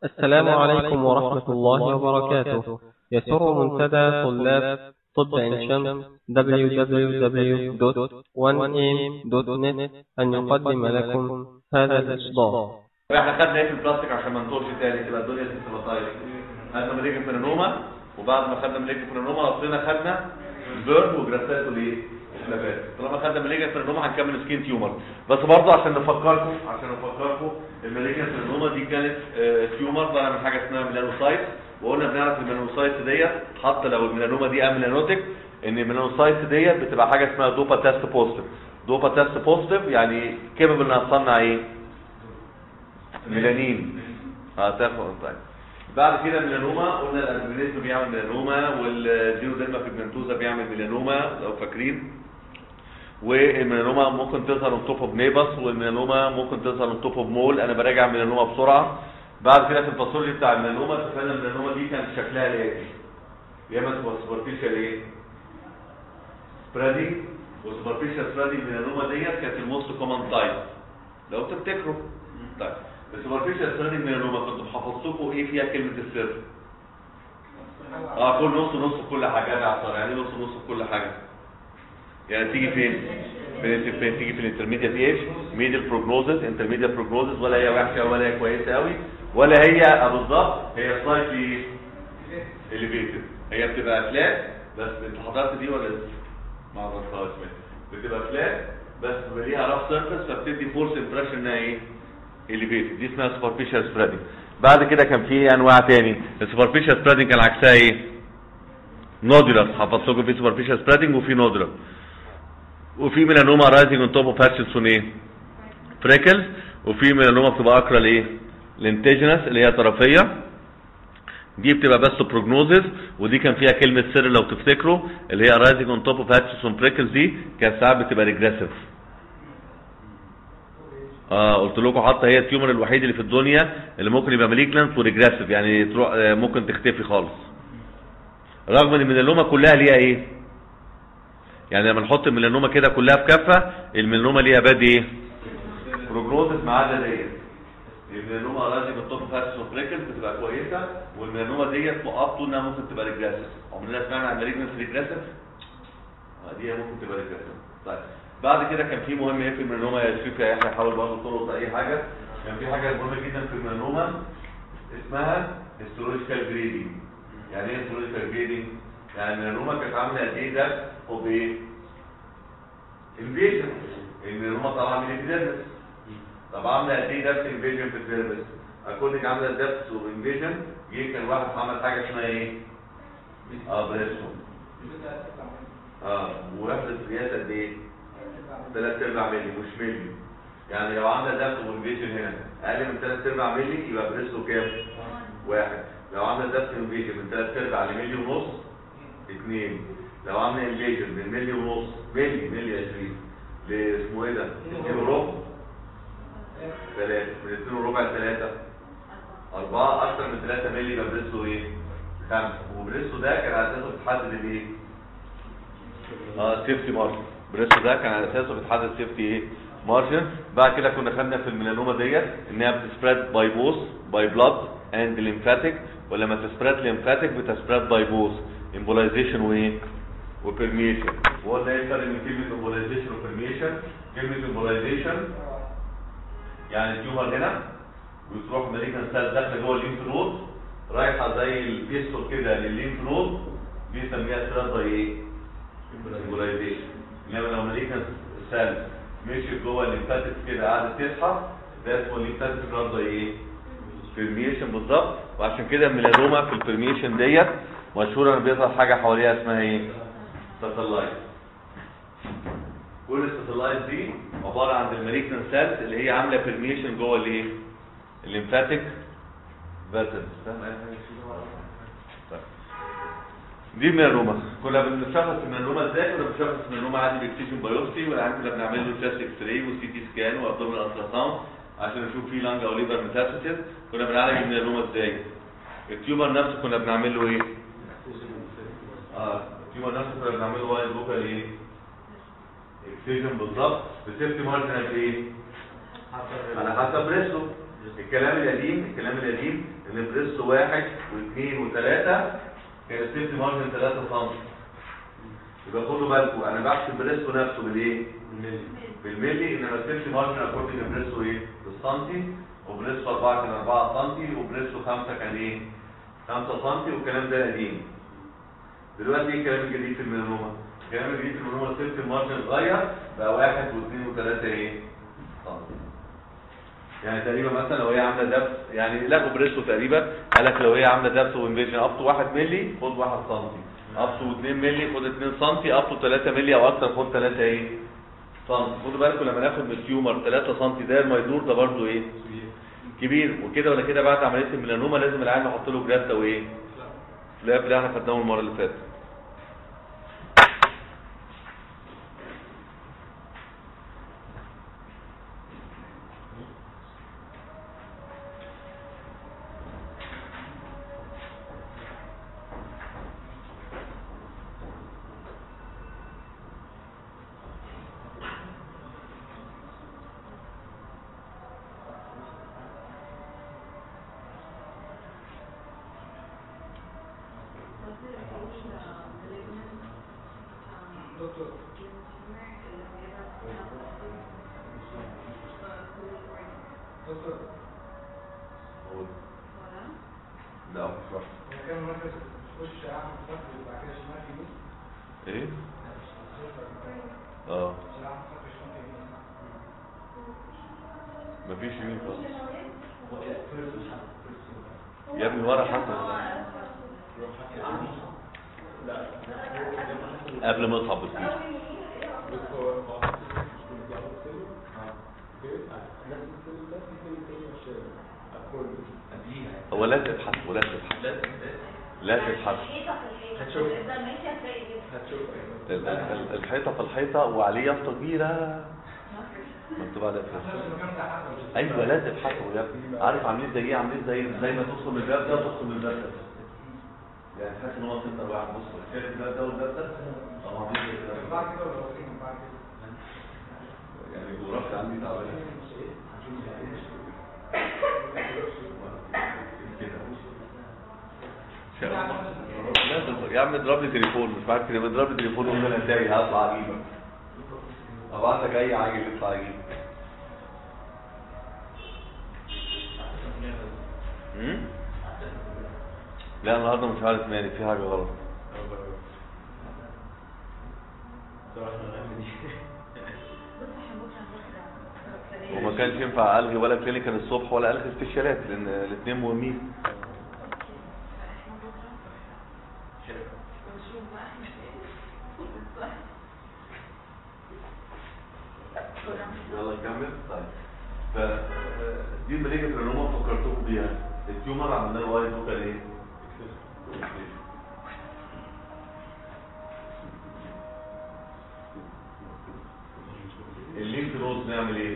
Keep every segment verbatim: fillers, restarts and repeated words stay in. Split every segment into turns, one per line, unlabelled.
السلام عليكم ورحمة الله وبركاته. يسر منتدى طلاب طب عين شمس دبليو دبليو دبليو دوت وان إيه إم دوت نت أن يقدم لكم هذا الإصدار.
احنا خدنا ايه في البلاستيك عشان ما نطولش تاني تبقى الدنيا تبقى طايره. خدنا مالجنت ميلانوما، وبعد ما خدنا مالجنت ميلانوما وصلنا خدنا البيرن وجراسات والايه؟ الفلابات. طالما خدنا مالجنت ميلانوما هنكمل سكين تيومر، بس برضه عشان نفكركم عشان نفكركم المالجنت ميلانوما دي كانت تيومر طالعه من حاجه اسمها ميلانوسايت، وقلنا بنعرف الميلانوسايت ديت حتى لو الميلانوما دي اميلانوتيك ان الميلانوسايت ديت بتبقى حاجه اسمها دوبا تيست بوزيتيف. دوبا تيست بوزيتيف يعني كيبل انها تصنع ايه؟ ميلانين. اه تاخد طيب. بعد كده ميلانوما قلنا الالبينيزم بيعمل ميلانوما، والزيروديرما بيجمنتوزا بيعمل ميلانوما لو فاكرين. والميلانوما ممكن تظهر من توب اوف نيبس، والميلانوما ممكن تظهر من توب اوف مول. انا براجع ميلانوما بسرعه. بعد كده في الباثولوجي بتاع الميلانوما اتفقنا الميلانوما دي كان شكلها الاتي: يا اما تبقى سوبرفيشال ايه؟ سبريدنج، والسوبرفيشال سبريدنج ميلانوما ديت كانت الموست كومن تايب لو تفتكروا. طيب السوبرفيشال سبريدنج ميلانوما كنتوا حفظتكم ايه فيها كلمه السر؟ اه كل نص نص في كل حاجه. انا عصر يعني نص نص في كل حاجه. يعني تيجي فين؟ فين تيجي في الانترميديت ايج، ميدل بروجنوزس، انترميديت بروجنوزس، ولا هي وحشه ولا هي كويسه قوي ولا هي بالظبط، هي سلايتلي اليفيتد. هي بتبقى فلات بس. انت حضرت دي ولا ما عرفتهاش؟ بتبقى فلات بس بيبقى ليها راف سيرفيس فبتدي فورس امبريشن انها ايه؟ اليفيتد. دي اسمها سوبرفيشال سبريدنج. بعد كده كان في انواع تاني. السوبرفيشال سبريدنج كان عكسها ايه؟ نودولار. حفظتكم في سوبرفيشال سبريدنج وفي نودولار. وفي ميلانوما رايزنج اون توب اوف هاتشسون ايه؟ فريكلز. وفي ميلانوما بتبقى اقرا لايه؟ لانتيجنس اللي هي طرفيه. دي بتبقى بس بروجنوزس، ودي كان فيها كلمه سر لو تفتكروا اللي هي رايزنج اون توب اوف هاتشسون فريكلز. دي كانت ساعات بتبقى ريجريسيف. اه قلت لكم حتى هي التيومر الوحيد اللي في الدنيا اللي ممكن يبقى مالجنانت وريجريسيف، يعني تروح ممكن تختفي خالص. رغم ان الميلانوما كلها ليها ايه؟ يعني لما نحط الميلانوما كده كلها في كفه، الميلانوما ليها باد ايه؟ بروجنوزس ما عدا ديت. الميلانوما راجل بالطب فاسس فريكلز بتبقى كويسه، والميلانوما ديت مقابطه انها ممكن تبقى ريجريسيف. عمرنا سمعنا عن مالجنانت ريجريسيف؟ دي ممكن تبقى ريجريسيف. طيب بعد كده كان في مهم ايه في الميلانوما يا شريف يا يحيى؟ حاول برضه تلقط اي حاجه. كان في حاجه مهمه جدا في الميلانوما اسمها هيستولوجيكال جريدنج. يعني ايه هيستولوجيكال جريدنج؟ يعني الميلانوما كانت عامله قد ايه ده؟ هو بايه؟ انفيجن. الميلانوما طالعه من الديرمس. طب عامله قد ايه ده في انفيجن في الديرمس؟ اكون عامله دبس وانفيجن. جه كان واحد عمل حاجه اسمها ايه؟ اه بريسو. اه ووحده قياس قد ايه؟ ثلاث ارباع مللي مش مللي. يعني لو عامله دبس وانفيجن هنا اقل من ثلاث ارباع مللي يبقى بريسو كام؟ واحد. لو عامله دبس وانفيجن من ثلاث ارباع لملي ونص اثنين. لو عامله انفيجن من ملي ونص ملي ملي عشرين لاسمه ايه ده؟ اثنين وربع ثلاثة. من اثنين وربع لثلاثة أربعة. أكثر من ثلاثة ملي يبقى بريسو ايه؟ خمسة. وبريسو ده كان على أساسه بتحدد الايه؟ اه سيفتي مارجن. بريسو ده كان على أساسه بتحدد سيفتي ايه؟ مارجن. بعد كده كنا خدنا في الميلانوما ديت انها بتسبريد باي بوث باي بلاد اند ليمفاتيك، ولما تسبريد ليمفاتيك بتسبريد باي بوث امبولايزيشن وايه؟ وبرميشن. وهو ده الفرق بين كلمه امبولايزيشن وبرميشن. كلمه امبولايزيشن يعني التيومر هنا وتروح مالجنان سيل داخله جوه الليمف نود رايحه زي البيستول كده للليمف نود، بيسميها سبريد باي ايه؟ امبولايزيشن. انما لو مالجنان سيل مشيت جوه الليمفاتيك كده قعدت تسحب، ده اسمه الليمفاتيك سبريد باي ايه؟ برميشن بالظبط. وعشان كده الميلانوما في البرميشن ديت مشهوره ان بيظهر حاجه حواليها اسمها ايه؟ ساتلايت. كل الساتلايت دي عباره عن المالجنان سيلز اللي هي عامله برميشن جوه الايه؟ الليمفاتيك فاسلز. فاهم اي حاجه؟ دي الميلانوما. كنا بنشخص الميلانوما ازاي؟ كنا بنشخص الميلانوما عادي باكسجين بايوبسي، ولا عادي كنا بنعمل له تيست اكس راي وسي تي سكان وابدومينال الترا ساوند عشان نشوف فيه لانج او ليفر ميتاستاسيس. كنا بنعالج الميلانوما ازاي؟ التيومر نفسه كنا بنعمل له ايه؟ اه التيومر نفسه كنا بنعمل له وايد لوكال ايه؟ اكسجين بالظبط. بسيفتي مارجن قد ايه؟ على حسب بريسو. الكلام القديم الكلام القديم ان بريست واحد واثنين وثلاثة كان السيفتي مارجن ثلاثة سم. يبقى خدوا بالكم انا بحسب بريستو نفسه بالايه؟ بالملي، انما السيفتي مارجن اكوردنج بريستو ايه؟ بالسنتي، وبريستو أربعة كان أربعة سم، وبريستو خمسة كان ايه؟ خمسة سم، والكلام ده قديم. دلوقتي ايه الكلام الجديد في الميلانوما؟ الكلام الجديد في الميلانوما السيفتي مارجن اتغير بقى واحد واثنين وثلاثة ايه؟ سم. يعني تقريبا مثلا لو هي عامله دبس، يعني لغوا بريستو تقريبا قال لك لو هي عامله دبس وانفيجن اب تو واحد مللي خد واحد سم، اب تو اثنين مللي خد اثنين سم، اب تو ثلاثة مللي او اكتر خد ثلاثة ايه؟ سم. خدوا بالكم لما ناخد من التيومر ثلاثة سم ده الميدور ده برده ايه؟ كبير. وكده ولا كده بعد عمليه الميلانوما لازم العيان نحط له جرافته وايه؟ سلاب اللي احنا خدناه المره اللي فاتت. لا مش واحد. كان مركز تخش اعمل فتح وبعد كده شمال يمين. ايه؟ اه. مفيش يمين خالص. يا ابني ورا حسن. قبل ما اصعب بكتير. هو لا تبحث ولا تبحث لا تبحث
هتشوف
الحيطه في الحيطه وعليه يافطه كبيره مكتوب عليها ايوه لا تبحثوا يا ابني. عارف عاملين زي ايه؟ عاملين زي زي ما تدخل من الباب ده وتدخل من الباب ده، يعني تحس ان هو سنتر واحد. بص شايف الباب ده والباب ده اه عاملين زي كده بعد كده ولا بعد كده يعني الجغرافيا عندي تعبانه يا عم اضرب لي تليفون، مش معاك كده اضرب لي تليفون وقول انا تايه هطلع اجيبك، ابعت لك اي عاجل يطلع يجيبك. امم لا النهارده مش عارف مالي في حاجه غلط. وما كانش ينفع الغي ولا كلينيكال الصبح ولا الغي استشارات لان الاثنين مهمين. يلا نكمل. طيب فدي المالجنت ميلانوما فكرتكم بيها. التيومر عملنا له وايد وكان ايه؟ الليمف نود نعمل ايه؟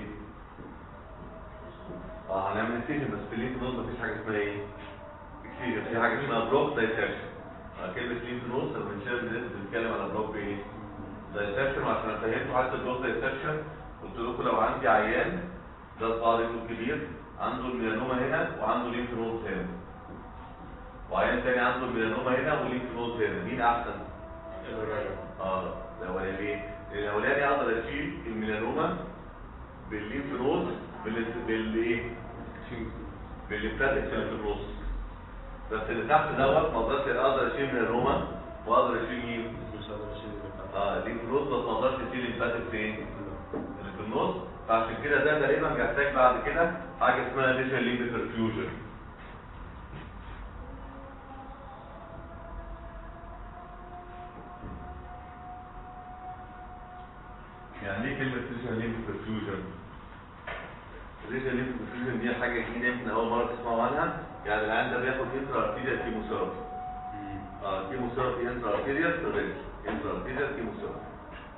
اه هنعمل اكسجن بس في الليمف نود مفيش حاجه اسمها ايه؟ اكسجن، في حاجه اسمها بلوك دايسكشن. كلمه ليمف نود لما بنشتغل بنتكلم على بلوك ايه؟ دايسكشن. وعشان افهمكم حتى البلوك دايسكشن قلت لكم لو عندي عيان ده صغير كبير عنده الميلانوما هنا وعنده ليمف نود هنا، وعيان تاني عنده الميلانوما هنا وليمف نود هنا، مين احسن؟ اه الاولاني. ليه؟ الاولاني اقدر اشيل الميلانوما بالليمف نود بالايه؟ بالليمفاتيك اللي في النص، بس اللي تحت دوت ما اقدرش اقدر اشيل ميلانوما واقدر اشيل مين؟ اه الليمف نود بس ما اقدرش اشيل الليمفاتيك فين؟ اللي في النص. فعشان كده ده تقريبا بيحتاج بعد كده حاجه اسمها ليجن ليمف برفيوجن. يعني ايه كلمه ليجن ليمف برفيوجن؟ ليجن ليمف برفيوجن دي حاجه جديده يمكن اول مره تسمعوا عنها. يعني العيان ده بياخد انترا ارتيريال كيموثيرابي. اه كيموثيرابي انترا ارتيريال سيرفيس انترا ارتيريال كيموثيرابي.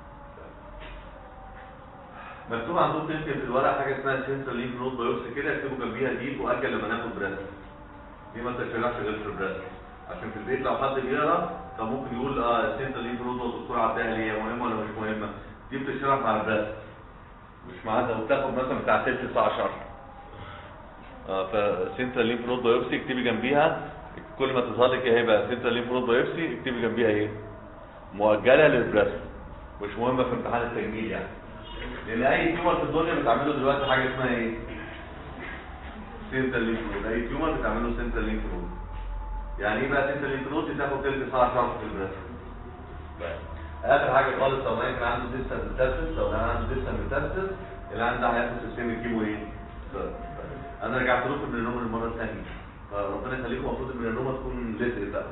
مكتوب عندكم يمكن في الورق حاجه اسمها سنترال ليمف نود بايوبسي كده، اكتبوا جنبيها دي تؤجل لما ناخد بريست. دي ما تشرحش غير في البريست، عشان في البيت لو حد بيقرا فممكن يقول اه سنترال ليمف نود والدكتور عداها ليه مهمه ولا مش مهمه. دي بتشرح مع البريست مش مع ده، وبتاخد مثلا بتاع ست ساعة شرح. اه فسنترال ليمف نود بايوبسي اكتبي جنبيها، كل ما تظهر لك هيبقى سنترال ليمف نود بايوبسي اكتبي جنبيها ايه؟ مؤجله للبريست، مش مهمه في امتحان التجميل يعني، لان اي تيومر في الدنيا بتعمله دلوقتي حاجه اسمها ايه؟ سنترال ليمف نود. اي تيومر بتعمله سنترال ليمف نود. يعني ايه بقى سنترال ليمف نود؟ تاخد تلت ساعه شرح في البريست. اخر حاجه خالص لو كان عنده ديستال ميتاستس، لو كان عنده ديستال ميتاستس اللي عنده هياخد سيستم الكيمو ايه؟ انا رجعت لكم الميلانوما المره الثانيه، فربنا يخليكم، المفروض الميلانوما تكون لزقت بقى.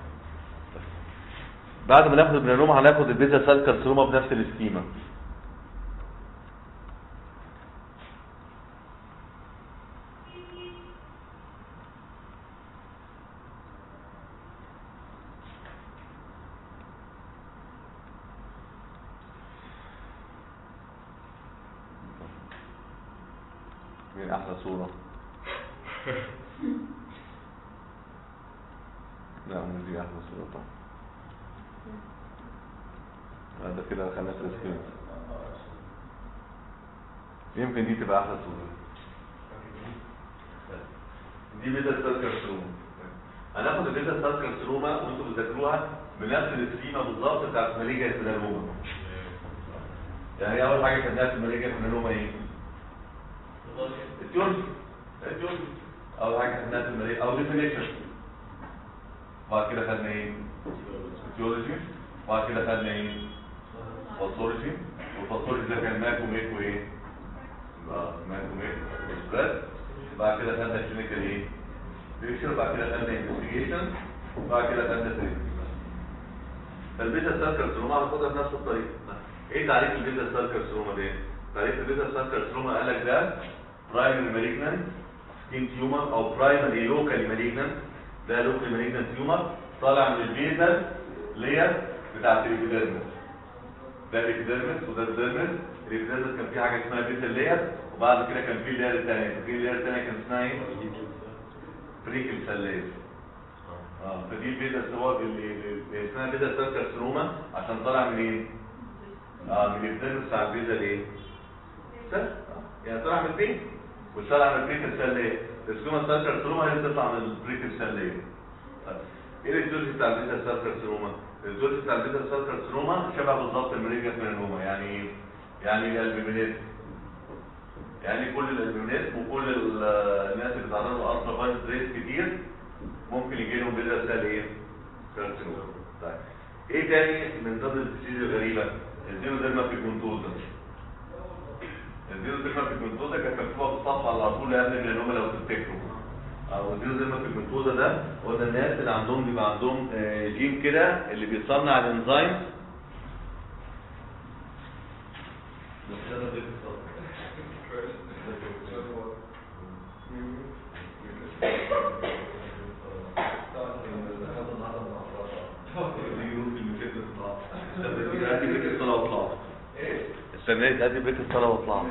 بعد ما ناخد الميلانوما هناخد البيزا سيل كارسينوما بنفس السكيما. مين احلى صوره؟ لا مش دي احلى صوره طبعا. هذا كده خلينا في السكرين. يمكن دي تبقى احلى صوره. دي بيتا سيل كارسينوما. هناخد البيتا سيل كارسينوما وانتوا بتذاكروها بنفس السكيما بالظبط بتاعت ماليجيا الميلانوما. يعني اول حاجه خدناها في ماليجيا الميلانوما ايه؟ التيولوجي. التيولوجي اول حاجه خدناها في الماليجيا او ديفينيشن. بعد كده خدنا ايه؟ التيولوجي. بعد كده خدنا ايه؟ باثولوجي. والباثولوجي ده كان ماك وميك وايه؟ اه ماك وميك وسبريد. بعد كده خدنا كلينيكال ايه؟ بيكتشر. بعد كده خدنا انفستيجيشن. بعد كده خدنا تريتمنت. فالبيتا سيل كارسينوما هناخدها بنفس الطريقه. ايه تعريف البيتا سيل كارسينوما ده؟ تعريف البيتا سيل كارسينوما قال لك ده برايمري مالجنانت سكين تيومر او برايمري لوكالي مالجنانت. ده لوكالي مالجنانت تيومر طالع من البيزل لير بتاعت الابيديرمس. ده الابيديرمس وده الديرمس. الابيديرمس كان فيه حاجه اسمها بيزل لير، وبعد كده كان فيه اللير الثانيه. في اللير الثانيه كان اسمها ايه؟ بريكل سيل لير. اه فدي البيزا سواء اللي اسمها بيزا سيل كارسينوما عشان طالع منين؟ اه من الابيديرمس بتاع البيزا ايه؟ سيل. يعني طالع من البين وطالع من البريكل سيل لير. السكوما سيل كارسينوما هي اللي بتطلع من البريكل سيل لير. ايه الجزء بتاع البيتا سيل كارسينوما؟ الجزء بتاع البيتا سيل كارسينوما شبه بالظبط المالجنانت ميلانوما. يعني يعني الالبومينات، يعني كل الالبومينات وكل الناس اللي بيتعرضوا لالترا فايلوت ريز كتير ممكن يجي لهم بيتا سيل ايه؟ كارسينوما. طيب ايه تاني من ضمن الديسيز الغريبه؟ الزينوديرما بيجمنتوزا. الزينوديرما بيجمنتوزا كانت مكتوبه في الصفحه على طول قبل الميلانوما لو تفتكروا. او الزينوديرما بيجمنتوزا ده هو ده الناس اللي عندهم بيبقى عندهم جين كده اللي بيصنع الانزيم. السنة دي ادي بريك الصلاة واطلع.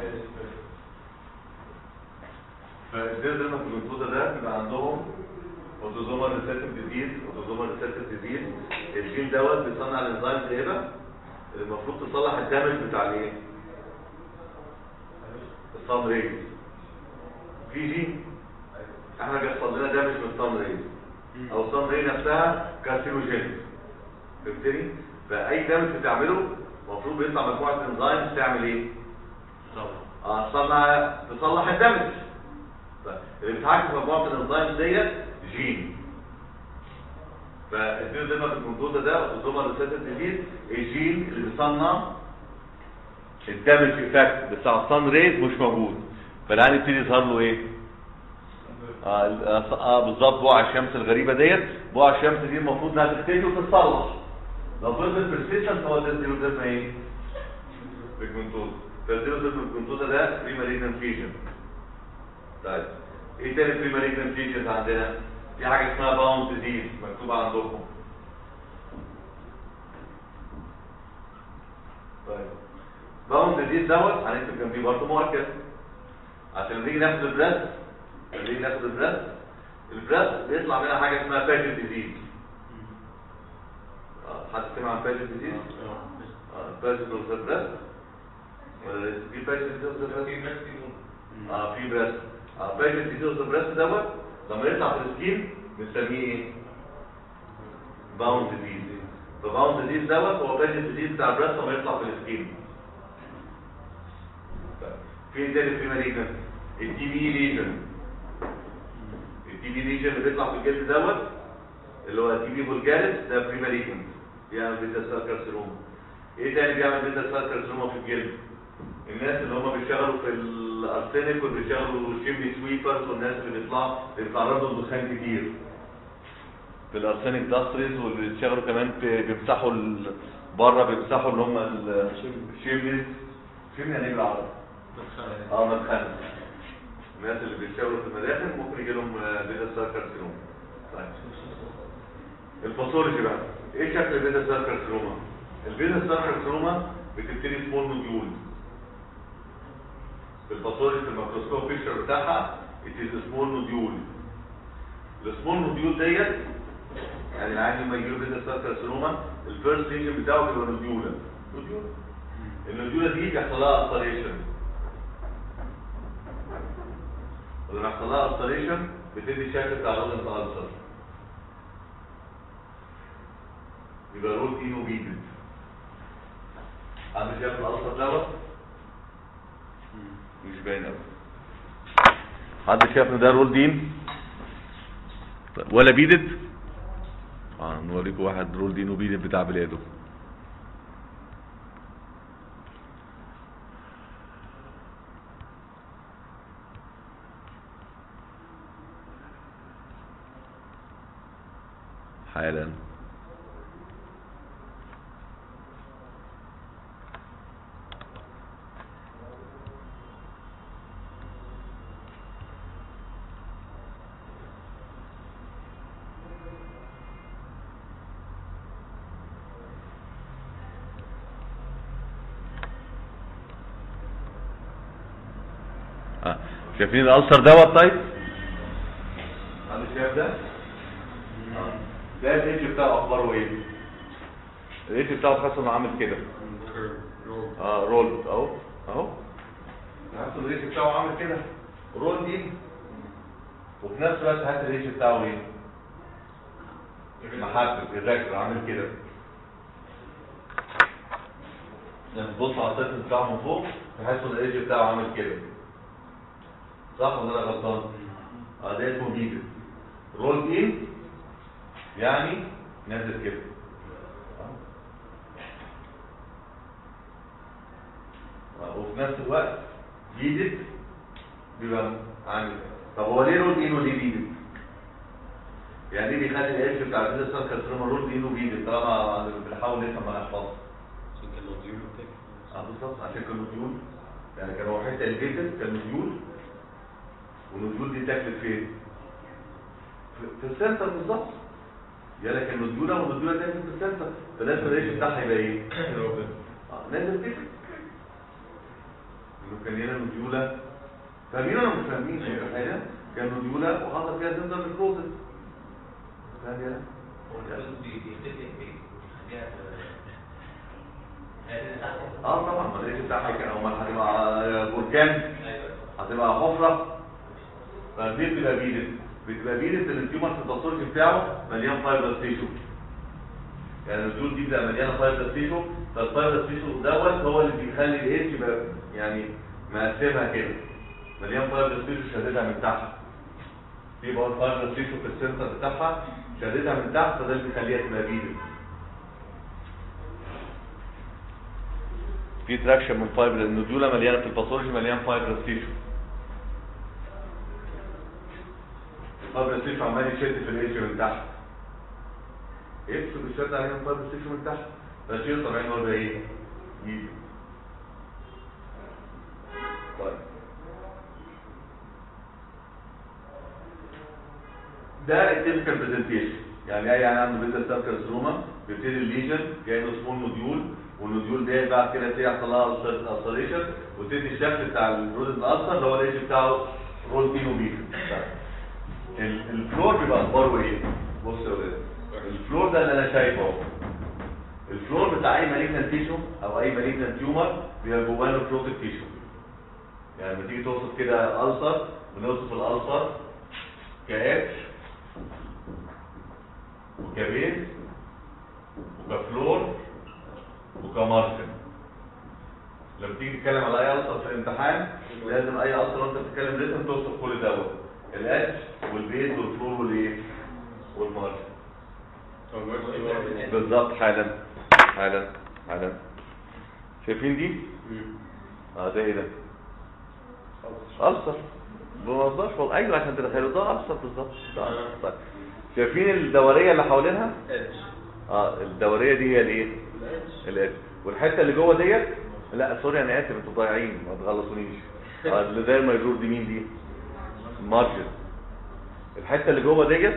فالزينوديرما بيجمنتوزا ده بيبقى عندهم اوتوزومال ريسيسيف ديزيز. اوتوزومال ريسيسيف ديزيز الجين دوت بيصنع الانزيم زي ده اللي المفروض تصلح الدمج بتاع الايه؟ الصام ريز. في جين احنا بيحصل لنا دمج من الصام ريز او الصام ريز نفسها كارسينوجين. فهمتني؟ فاي دمج بتعمله المفروض بيطلع مجموعه انزيم تعمل ايه؟ اه تصنع تصلح الدمج. اللي بيتحكم في مجموعه الانزيم ديت جين. فالزينوديرما بيجمنتوزا ده اوتوزومال ريسيسيف ديزيز الجين اللي بيصنع الدامج افكت بتاع الصن ريز مش موجود، فالعين يبتدي يظهر له ايه؟ اه, آه بالظبط بقع الشمس الغريبه ديت. بقع الشمس دي المفروض انها تختفي وتتصلح. لو فضلت بيرسيستنت هو ده الزينوديرما ايه؟ بيجمنتوزا. فالزينوديرما بيجمنتوزا ده بري مالجنانت فيجن. طيب ايه تاني بري مالجنانت فيجنز عندنا؟ في حاجه اسمها باوند ديزيز مكتوبه عندكم. طيب باوند ديزيز دوت هنكتب جنبيه برضه مؤكد عشان نيجي ناخد البريست. نيجي ناخد البريست البريست بيطلع منها حاجه اسمها باجن ديزيز. اه حد سمع عن باجن ديزيز؟ اه باجن اوف ذا بريست ولا في باجن اوف ذا بريست؟ اه في بريست. اه باجت ديزيز اوف ذا بريست دوت لما يطلع في السكين بنسميه ايه؟ باوند ديزيز. فباوند ديزيز دوت هو باجت ديزيز بتاع البريست لما يطلع في السكين. في تاني في مالجنت التي بي ليجن. التي بي ليجن اللي بيطلع في الجلد دوت اللي هو التي بي فولجاريس ده بري مالجنت بيعمل بيتا سيل كارسينوما. ايه تاني بيعمل بيتا سيل كارسينوما في الجلد؟ الناس اللي هم بيشتغلوا في الارسنال وبيشتغلوا شيمني سويبرز والناس اللي بيطلعوا بيتعرضوا للدخان كتير في الارسنال اندستريز واللي بيشتغلوا كمان بيمسحوا بره بيمسحوا اللي هم الشيمنيز شيمني يعني بالعربي اه مدخنه. الناس اللي بيشتغلوا في المداخل ممكن يجي لهم بيتا سيل كارسينوما. طيب الباثولوجي بقى ايه شكل البيتا سيل كارسينوما؟ البيتا سيل كارسينوما بتبتدي سمول نوديول. في الباثولوجي في الميكروسكوب بيكتشر بتاعها it is a small nodule. السمول نوديول ديت يعني العيان لما يجيله بيتا سيل كارسينوما الفيرست ليجن بتاعه بيبقى نوديولا. نوديولا النوديولا دي بيحصل لها التريشن. ولما يحصل لها التريشن بتدي الشكل بتاع الرودنت ألسر. يبقى رود اينو بيدد. عامل شكل الألسر دوت مش باين قوي. حد شايف ان ده رول دين ولا بيدد؟ اه نوريكم واحد رول دين وبيدد بتاع بلاده. حالا اه شايفين الألسر دوت؟ طيب حد شايف ده؟ اه ده الايدج بتاعه اخباره ايه؟ الايدج بتاعه تحس انه عامل كده اه رول اهو اهو تحس الايدج بتاعه عامل كده رول دي وفي نفس الوقت تحس الايدج بتاعه ايه؟ محدد الراكب عامل كده. لما تبص على السيرفس بتاعه من فوق تحس ان الايدج بتاعه عامل كده. صح ولا انا غلطان؟ اه ده اسمه بيدد. رول ايه؟ يعني نازل كده. وفي نفس الوقت بيدد بيبقى عامل. طب هو ليه رول ايه وليه بيدد؟ يعني ايه بيخلي القرش بتاع البيتا سيل كارسينوما رول ايه وبيدد طالما بنحاول نفهم ما نحفظش؟
عشان كان نوديول وبتاع.
اه بالظبط عشان كان نوديول يعني كان هو حته البيتد كان نوديول والنوديول دي تاكلت فين؟ في السنتر بالظبط. يلا كان نوديولا والنوديولا دي في السنتر فلازم الريش بتاعها يبقى ايه؟ اه نازل كده. انه كان هنا نوديولا فاهمين ولا مش فاهمين؟ حاجه كان نوديولا وحصل فيها سنتر نيكروزس. فاهم يلا؟
هو النوديول بيختفي بايه؟
اه طبعا ما الريش بتاعها كان امال هتبقى بركان هتبقى حفره فدي بتبقى بيدد بتبقى بيدد ان التيومر في التصوير بتاعه مليان فايبرس تيشو. يعني النوديول دي بتبقى مليانه فايبرس تيشو فالفايبرس تيشو دوت هو اللي بيخلي الايدج يبقى يعني مقسمها كده مليان فايبرس تيشو شاددها من تحت. في بقى الفايبرس تيشو في السنتر بتاعها شاددها من تحت فده اللي بيخليها تبقى بيدد. في تراكشن من فايبر النوديولا مليانه في الباثولوجي مليان فايبرس تيشو. الفايبرس تيشو عمال يشد في الايدج من تحت. يكسب الشد عليها الفايبرس تيشو من تحت فشيء طبيعي هو ده ايه؟ يجي. طيب ده التيبيكال برزنتيشن. يعني اي يعني عنده بيتا سيل كارسينوما بيبتدي الليجن جاي له سمول نوديول والنوديول ده بعد كده تيجي يحصل لها السريشن وتدي الشكل بتاع الرودنت الالسر اللي هو الايدج بتاعه رول بينو بينو. الفلور بيبقى اخباره ايه؟ بص يا ولاد الفلور ده اللي انا شايفه اهو. الفلور بتاع اي مالجنت تيشو او اي مالجنت تيومر بيبقى جواه نكروتيك تيشو. يعني لما تيجي توصف كده السر بنوصف الالسر كاتش وكبيز وكفلور وكمارجن. لما تيجي تتكلم على اي السر في الامتحان لازم اي السر وانت بتتكلم لازم توصف كل دوت، الاتش والبيز والفلور والايه والمارجن. بالظبط. حالا حالا حالا شايفين دي؟ اه ده ايه ده؟ ألسر بموضوعش والله. ايوه عشان تتخيلوا ده ألسر بالظبط. طيب شايفين الدوريه اللي حوالينها؟ اه الدوريه دي هي الايه؟ الاتش. والحته اللي جوه ديت لا سوري انا اسف انتوا ضايعين ما تغلطونيش. اه اللي داير ما يدور دي مين دي؟ مارجن. الحته اللي جوه ديت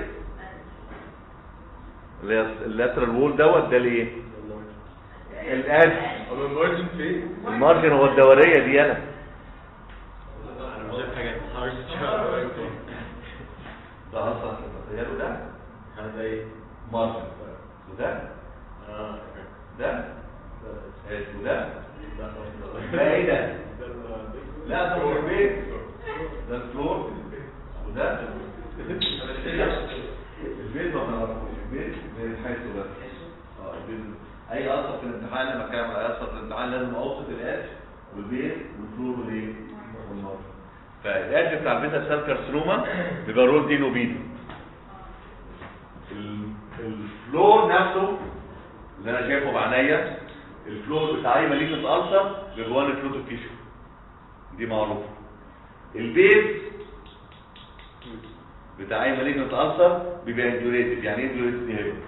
اللي هي اللاترال وول دوت ده ليه؟ الاتش.
هو المارجن فين؟
المارجن هو الدوريه دي. انا
انا مش شايف حاجه خارج
ده اصلا تخيلوا ده
هذا ايه؟
مارجن وده
اه
ده وده ده ايه ده؟ لا ده هو البيت ده الفلور وده البيت ما نعرفوش. البيت من حيث ده اه البيت. اي اثر في الامتحان لما اتكلم على اي اثر في الامتحان لازم اوصف الاتش والبيت والفلور والايه والمارجن. فالاتش بتاع البيتا سيل كارسينوما بيبقى رول دين وبيتا. الفلور نفسه اللي انا شايفه بعينيا الفلور بتاع اي مالينت ألسر بجوان الفلوتو تيشو دي معروفه. البيز بتاع اي مالينت ألسر بيبقى انديوريتد. يعني ايه انديوريتد دي؟ هنا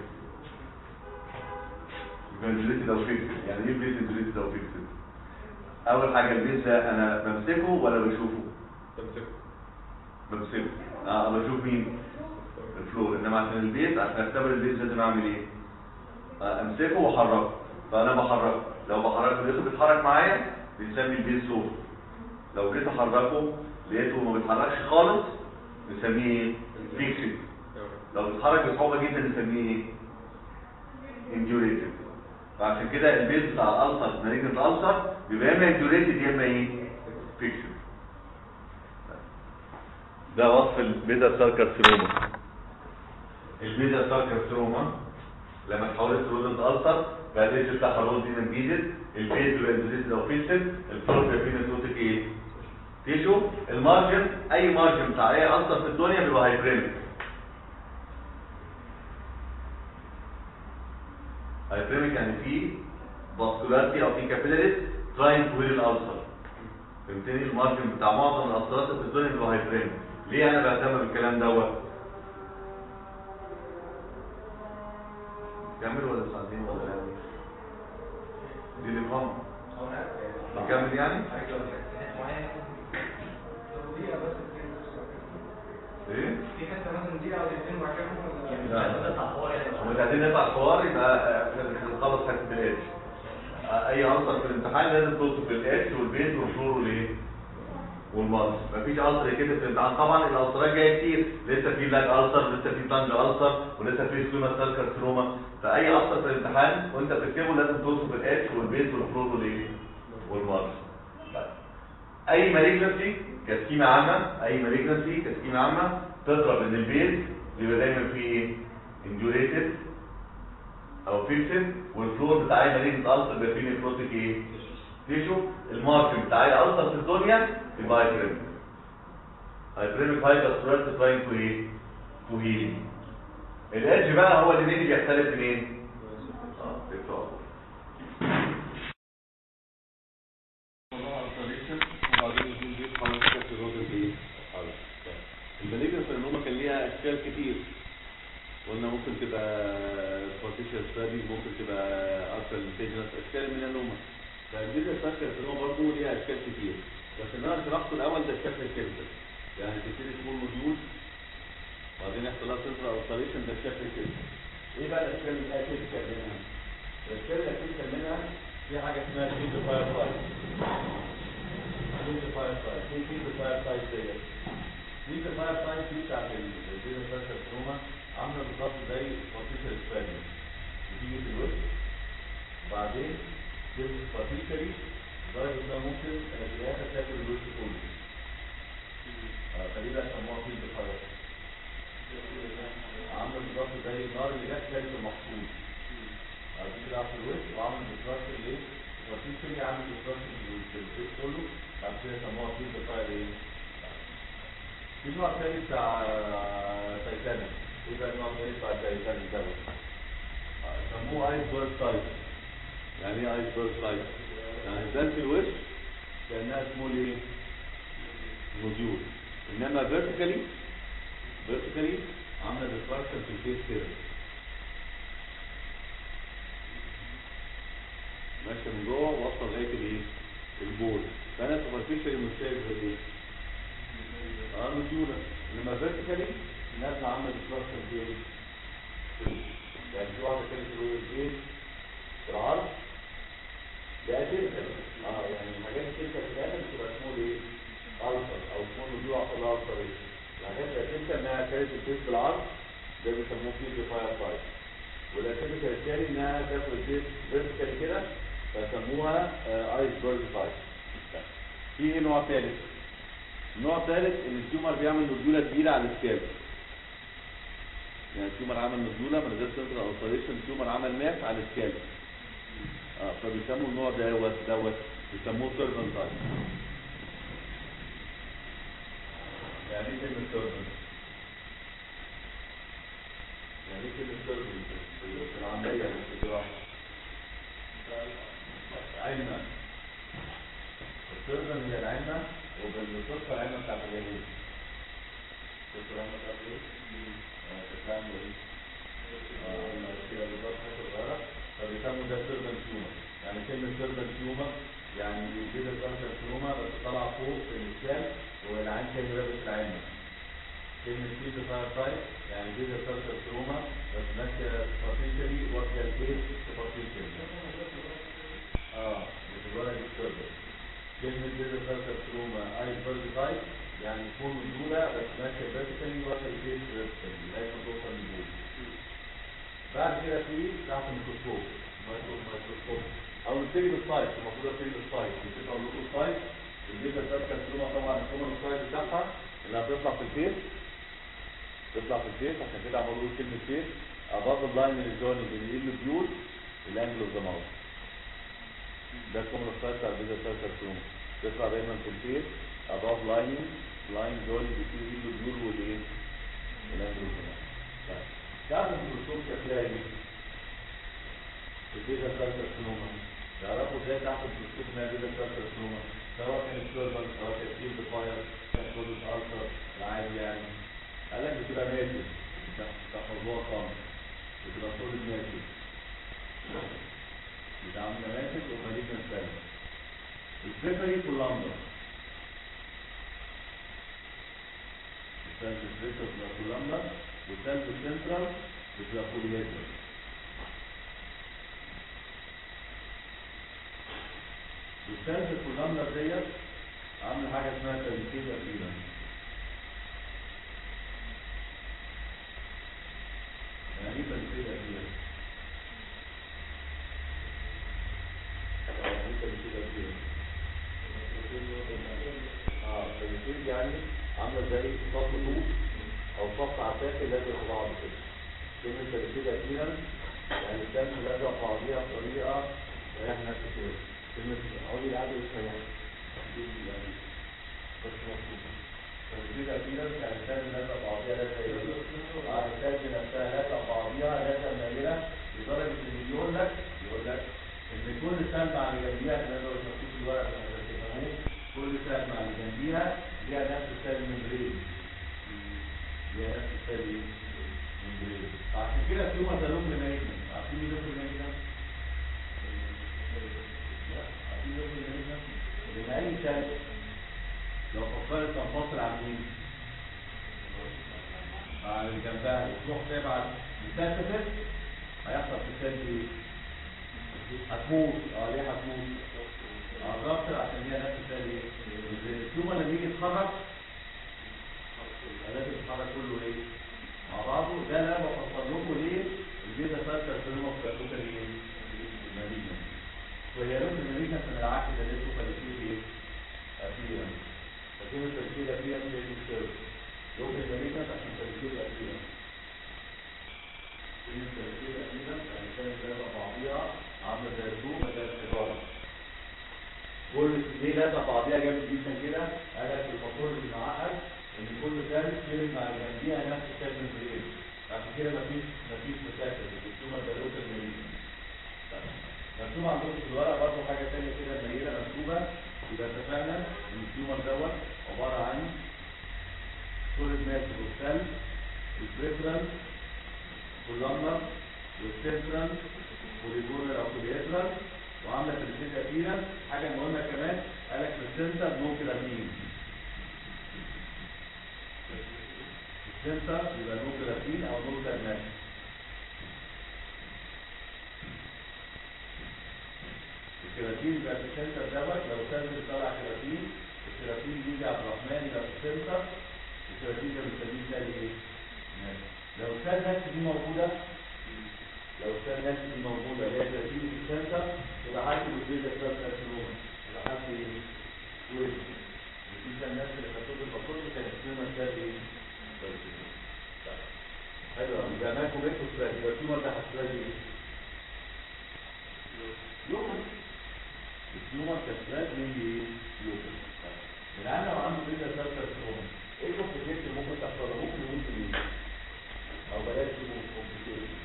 بيبقى انديوريتد او فيكسد. يعني ايه بيز انديوريتد او فيكسد؟ اول حاجه البيز ده انا بمسكه ولا بشوفه؟
بمسكه.
بمسكه. اه بشوف مين؟ الفلور. انما عشان البيز عشان اختبر البيز لازم اعمل ايه؟ آه امسكه واحركه. فانا بحركه لو بحركه لقيته بيتحرك معايا بنسمي البيز سور. لو جيت احركه لقيته ما بيتحركش خالص نسميه ايه؟ فيكسد. لو بيتحرك بصعوبه جدا نسميه ايه؟ انديوريتد. فعشان كده البيز بتاع الالسر مالجنت الالسر بيبقى يا اما انديوريتد يا اما ايه؟ فيكسد. ده وصف البيتا سيل كارسينوما. البيتا سيل كارسينوما لما تحولت رودنت ألسر بقى الاتش بتاعها رود دي انفيدد. البيز بيبقى انديوريتد او فيكسد. الفلور بيبقى فيه نيكروتيك ايه؟ تيشو. المارجن اي مارجن بتاع اي ألسر في الدنيا بيبقى هايبريميك. هايبريميك يعني فيه فاسكولاريتي او فيه كابيلاريز تراين تو هيل الألسر. فهمتني؟ المارجن بتاع معظم الألسرات في الدنيا بيبقى هايبريميك. ليه انا بهتم بالكلام دوت؟ كمل ولا ساعتين ولا لا؟ دي اللي فهم نكمل يعني؟ ايه؟
في حته مثلا دقيقه او دقيقتين وبعد كده
لا مش عايزين نطلع حوار يبقى نخلص حته الاتش. اي عنصر في الامتحان لازم توصف الاتش والبيز والفلور والايه؟ والمارس. مفيش عنصر كده في الامتحان. طبعا العنصرات جايه كتير، لسه في لاج ألسر، لسه في تانج ألسر، ولسه في سكوما سيل كارسينوما. فاي عنصر في الامتحان وانت بتكتبه لازم توصف الاتش والبيز والفلور والايه؟ والمارس. اي مالجنسي كسكيمه عامه، اي مالجنسي كسكيمه عامه تضرب ان البيز بيبقى دايما فيه ايه؟ انديوريتد او فيكسد. والفلور بتاع اي مالجنت ألسر بيبقى فيه نيكروتيك ايه؟ تيشو. الماركن بتاع اي ألسر في الدنيا يبقى هايبريميك. هايبريميك هايبر ستريس تراين تو ايه؟ تو هيل. الادج بقى هو اللي بيجي بيختلف منين؟ اه بيتفاوت.
المالجنس ان هم كان ليها اشكال كتير. قلنا ممكن تبقى بارتيشن ستادي، ممكن تبقى اكتر انتجنس، اشكال من النومه. فالبيزنس فاكر ان هو برضه ليها اشكال كتير. بس اللي انا شرحته الاول ده الشكل الكيميكال. يعني تبتدي سمول موديول وبعدين يحصل لها سنتر اوبريشن ده الشكل الكيميكال. ايه بقى الاشكال اللي الكيميكال منها؟ الاشكال الكيميكال منها في حاجه اسمها فيتو فاير فلايت. فيتو فاير فلايت، ايه فيتو فاير فلايت ديت؟ دي الفاير ساينس دي بتاعت البيزنس كارسينوما عامله بالظبط زي بارتيشن سباجي. بتيجي في الوش وبعدين تلبس بارتيشري لدرجه انها ممكن في الاخر تاكل الوش كله. فدي زي النار اللي جت كانت المحصول. عايزين كده في الوش وعمل ديستراكشن ايه؟ الرصيد اللي عامل ديستراكشن في البيت كله، بعد كده سموها فيلد فاير ايه؟ في نوع تاني بتاع تايتانيك. ايه بقى النوع التاني بتاع تايتانيك ده؟ سموه ايس بيرد تايب. يعني ايه ايس بيرد تايب؟ يعني ده في الوش كانها سمول ايه؟ موديول. انما فيرتيكالي فيرتيكالي عامله ديستراكشن في الفيس كده. ماشيه من جوه واصله لغايه الايه؟ البول. فانا سوبرفيشالي مش شايف غير ايه؟ اه موديوله. انما فيرتيكالي نازله عامله ديستراكشن في ايه؟ يعني في واحده كانت في الايه؟ في العرض ده تلك اه يعني الحاجات تلك في الاخر بتبقى سمول ايه؟ الفر او سمول موديول على الالفر ايه؟ الحاجات اللي تلك انها كانت الفيس بالعرض ده بيسموه فيلد فاير فاير. والاسيبيكال الثاني انها تاخد الفيس فيرتيكالي كده فسموها ايس بيرد فاير. في نوع ثالث. النوع الثالث ان التيومر بيعمل نودوله كبيره على السكالب. يعني التيومر عمل نودوله من غير سنترال اوبريشن، التيومر عمل ماس على السكالب. اه فبيسموا النوع دوت دوت بيسموه سيرفن تايب. يعني ايه كلمه سيرفن؟ يعني ايه كلمه سيرفن في العمليه في الجراحه؟ علمة. السيرفن هي العلمة وبالصدفه العلمه بتاعت اليهود. شفت العلمه بتاعت ايه؟ تتعمل ايه؟ اه كده بالظبط حته صغيره فبيسموا ده سيرفن تيومر. يعني كلمه سيرفن تيومر يعني كده سيرفن تيومر بس طالعه فوق في الاسكال والعين كان لابس العلمه. كلمه فيلد فاير تايب يعني كده سيرفن تيومر بس ماشيه سوبرفيشالي واكله الفيس سوبرفيشالي. اه بتتولد السيرفن. كلمه كده سيرفن تيومر ايس بيرد تايب يعني فوق الدوله بس ماشيه فيرتيكالي واكله الفيس فيرتيكالي لغايه ما توصل للبول. بعد كده في تحت الميكروسكوب مايكروسكوب او الفيلد سايت. المفروض الفيلد سايت بتبقى اللوكال سايت. البيتا سيرفن تيومر طبعا الكومن سايت بتاعها اللي هتطلع في الفيس تطلع في الفيس عشان كده عملوا له كلمه فيس above the line اللي joining the lobule الانجل اوف ذا ماوث. ده الكومن سايت بتاع البيتا سيرفن تيومر تطلع دايما في الفيس above lining line joining between the lobule والايه؟ الانجل اوف ذا ماوث. تعرف الميكروسكوب شكلها ايه؟ البيتا سيرفن تيومر. تعرفوا ازاي تحت الميكروسكوب انها بيتا سيرفن تيومر؟ سواء كانت سيرفن سواء كانت فيلد فاير كانت كودس التر العادي يعني. قال لك بتبقى ناتج تحفظوها خالص. بتبقى صورة ناتج. بتبقى عاملة ناتج ومالينا الثاني. الفكري كولامبر. الثالث الفكري بتبقى كولامبر والثالث السنترال بتبقى كولياتر. والثالث الكولامبر ديت عامل حاجة اسمها تنسيق أخيرا. يعني ايه تنسيق أخيرا؟ يعني ايه تنسيق أخيرا؟ اه تنسيق يعني عاملة زي صف طوب أو صف عساكر لازم في بعض كده. كلمة تنسيق أخيرا يعني الدم لازم في بعضيها بطريقة ريح نفسي كده. كلمة عودي العدو اسمها يعني بس مصروفة. تنسيق أخيرا يعني الدم لازم بعضيها لازم ايه؟ اه الدم نفسها لازم بعضيها لازم مايلة لدرجة إن يقول لك يقول لك إن كل سلمة على جنبيها اللي أنا مش مكتوب في الورق اللي هتفهموه كل سلمة على جنبيها ليها نفس السلم ممبرين. ليها نفس السلم ممبرين. عشان كده في يوم هتلوم لميتنا. عارفين ايه لوم لميتنا؟ عارفين لوم لميتنا؟ لأن أي سلم لو فكرت تنفصل عن مين؟ عن جنبها وتروح تبعت للتاسفت هيحصل في السلم ايه؟ هتموت. اه ليه هتموت؟ اه رابطر عشان هي نفس السلم ايه؟ التيومر لما يجي يتحرك لازم يتحرك كله ايه؟ مع بعضه. ده اللي انا بفسر لكم ليه البيتا سيرفن تيومر بتاعتكم ايه؟ المالينا. وهي لون المالينا من العكس ده اللي اسمه فاليسيل ايه؟ اخيرا. فكلمة فاليسيل اخيرا هي دي السيرفن. لون المالينا عشان فاليسيل اخيرا. في بعضيها جامد جدا كده. قال لك الفاتور اللي معقد ان كل ثالث كلمه مع اللي جنبيها نفس الكلمه في ايه؟ عشان كده مفيش مفيش مشاكل التيومر ده لوكال مالجنسي. مكتوب عندكم في الورقه برضه حاجه ثانيه كده منيله مكتوبه. يبقى اتفقنا ان التيومر دوت عباره عن سوليد ماس والسيل البريفرال واللمبر والسنترال والجورنال او اليترال وعامله في السكه فينا حاجه مهمه كمان. قال لك في السنتر نوكلاتين. السنتر يبقى نوكلاتين او نوكلاتين. الكيراتين يبقى في السنتر دوت. لو سلم طلع كيراتين الكيراتين بيجي عبد الرحمن يبقى في السنتر. الكيراتين ده بنسميه سالي ايه؟ لو السال نفس دي موجوده لو السال نفس دي موجوده اللي هي كيراتين في السنتر يبقى عادي بالبيضه سال كارسينوما. يبقى عادي كويس. ودي كان الناس اللي كانت البطول كانت اسمها سال ايه؟ حلو قوي. يبقى ماكو ميكو سال يبقى التيومر ده هتلاقي ايه؟ لوكال. التيومر كسرات من ايه؟ لوكال. العيان لو عنده بيضه سال كارسينوما ايه الكومبليكيشن اللي ممكن تحصل له؟ ممكن يموت ليه؟ او بلاش تبقى كومبليكيشن.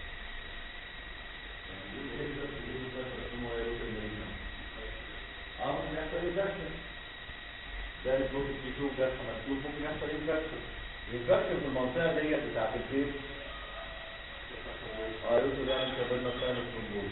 يعني ايه اللي بيحصل في البيضه سال كارسينوما وهي لوكال مالجنسي؟ اه ممكن يحصل انفكشن. ده البروتين بيشوف ده مكتوب ممكن يحصل انفكشن. الانفكشن في المنطقه ديت بتاعت الفيس اه يوصل ده مش هيبقى مثلا الكومبوز.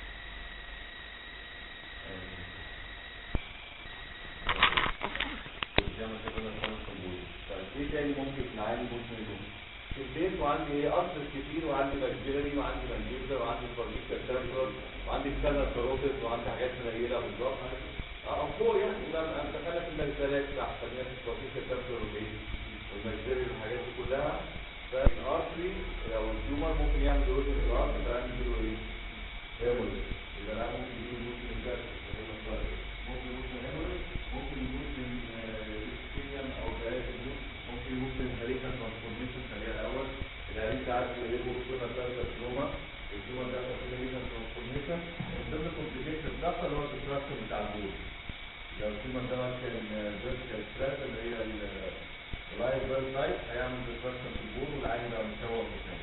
ايه تاني ممكن نعاني ممكن يكون في البيت وعندي ايه اصل كتير وعندي ماجديري وعندي مانجيزر وعندي فارميكا كانسر وعندي كانسر كاروتيد وعندي حاجات منيله بالظبط. اه فوق يعني لما اتكلم في المجالات بتاعت فارميكا كانسر والايه والماجديري والحاجات دي كلها. فالارتري او التيومر ممكن يعمل روتين في الارتري فيعمل له ايه؟ هيموريج. يبقى ده ممكن يجيب روتين انفكشن ممكن يموت من هيموريج ممكن يموت من ريسكيميا او بلاش ممكن يموت من هريكا ترانسفورميشن خليها الاول. الهريكا عارف اللي هي بوكسونا سالكا تروما التروما ده في هريكا ترانسفورميشن. ضمن الكومبليكيشن بتاعته اللي هو الديستراكشن بتاع البول. لو التروما ده كان فيرتيكال ستريس اللي هي اللايف بيرد لايت هيعمل ديستراكشن في البول والعين يبقى مشوه قدام.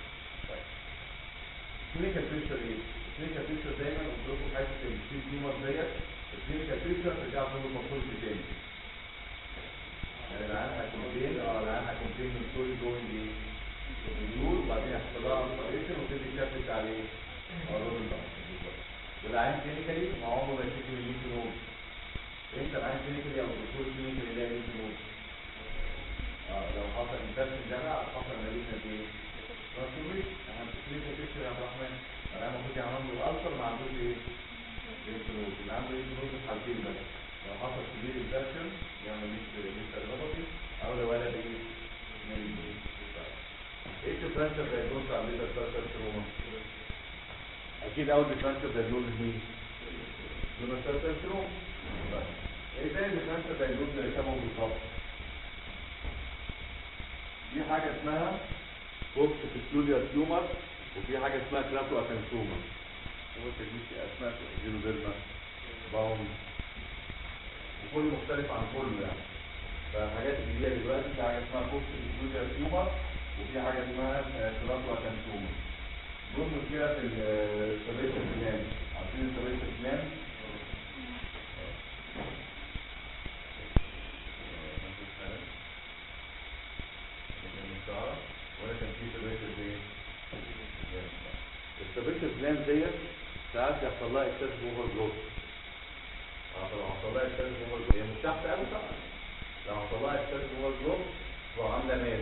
الكلينيكال بيكتشر ايه؟ الكلينيكال بيكتشر دايما قلت لكم حته السي تيومر ديت الكلينيكال بيكتشر ترجعوا تقولوا المفروض تاني. يعني العيان هيكونتين اه العيان هيكونتين من كل جوينج ايه؟ النيول وبعدين يحصل لها انفليشن وتبتدي تشفت عليه قرون الضغط. والعيان كلينيكالي ما عمره ما يشتكي من ليمف نود. امتى العيان كلينيكالي او الدكتور كلينيكالي يلاقي ليمف نود؟ اه لو حصل انفكشن جامع حصل ماليشن ايه؟ ترانسفورميشن. احنا في الكلينيكال بيكتشر يا عبد الرحمن العيان المفروض يعمل له الالسر ما عندوش ايه؟ ليمف نود. اللي عنده ليمف نود في حالتين بس. لو حصل كبير انفكشن يعمل ميسترنوباثي او لو ولد ايه؟ ايه الديفرنشال دايجنوز على الليتر سيركل تروما؟ اكيد اول ديفرنشال دايجنوز مين؟ ليتر سيركل تروما. ايه تاني ديفرنشال دايجنوز اللي شبهه بالظبط؟ في حاجه اسمها بوكس فيستوليا تيومر وفي حاجه اسمها كراتو اكانثوما. هو تجميع اسماء جينوديرما باوم وكل مختلف عن كله يعني. فالحاجات اللي هي دلوقتي في حاجه اسمها بوكس فيستوليا تيومر وفي حاجه اسمها كراتو اكانثوما. دول مشكله في السبيشال بلان. عارفين السبيشال بلان؟ ولا كان في سبيشال بلان؟ السبيشال بلان ديت ساعات يحصل لها اكسس اوفر جروث. لو حصل لها اكسس اوفر جروث هي مش تحت قوي طبعا. لو حصل لها اكسس اوفر جروث تبقى عامله ماس.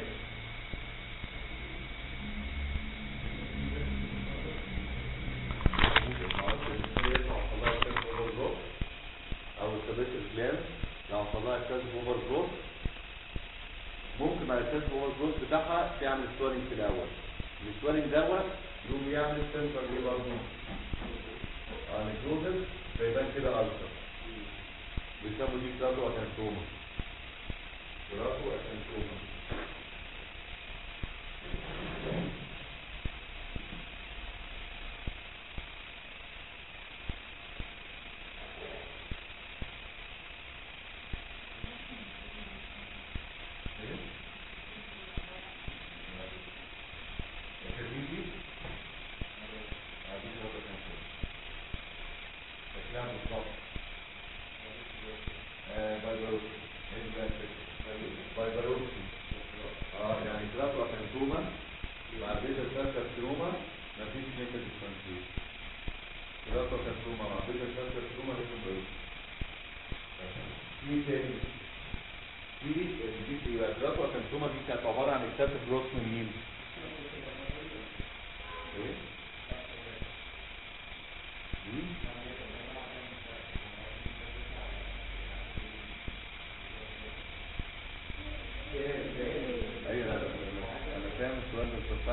او السبيشال بلان لو حصل لها اكسس اوفر جروث ممكن مع الاكسس اوفر جروث بتاعها تعمل سوالينج في الاول. السوالينج دوت يقوم يعمل سنتر ايه برضه؟ اه نيكروزس فيبان كده ألسر. بيسموا دي كراتو اكانثوما. كراتو اكانثوما.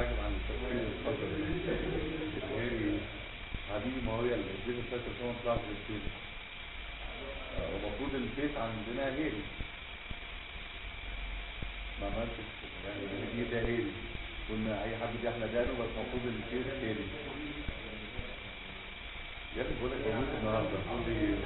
حاجه عن التفكير التفكيري حبيبي. ما هو البيت السايكل هو طلع في الفيس. المفروض الفيس عندنا هيري ما عملتش يعني دي ده هيري. كنا اي حد دي احنا دانه بس المفروض الفيس هيري. يا ابني بقول لك موجود النهارده المفروض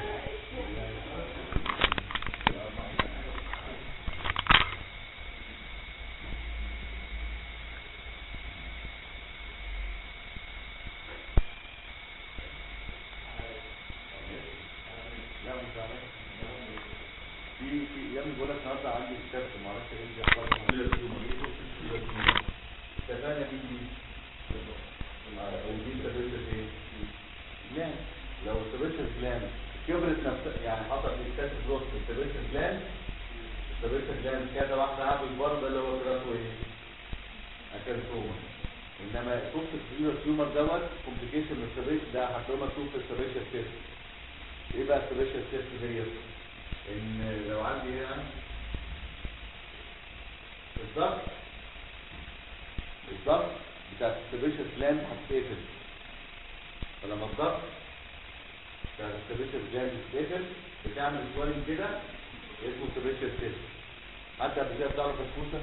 في في يا ابني بقول لك النهارده عندي كتاب ما اعرفش ايه اللي بيحصل اتفقنا دي دي ودي تبريد ايه؟ لا لو التبريد بلان كبرت نفسها يعني حصل اكتاس بلوت في التبريد بلان التبريد بلان كذا واحده عامل بره ده اللي هو دراسه ايه؟ اكلتوما. انما شفت الفيور تيومر دوت كومبليكيشن من التبريد ده هتلاقيه مكتوب في التبريد تيست. ايه بقى التبريد تيست ديت؟ ان لو عندي هنا الضغط الضغط بتاع السبيشال بلان هتتقفل. فلما الضغط بتاع السبيشال بلان تتقفل بتعمل سوالين كده اسمه سبيشال تيست. حتى قبل كده بتعرف الفوسه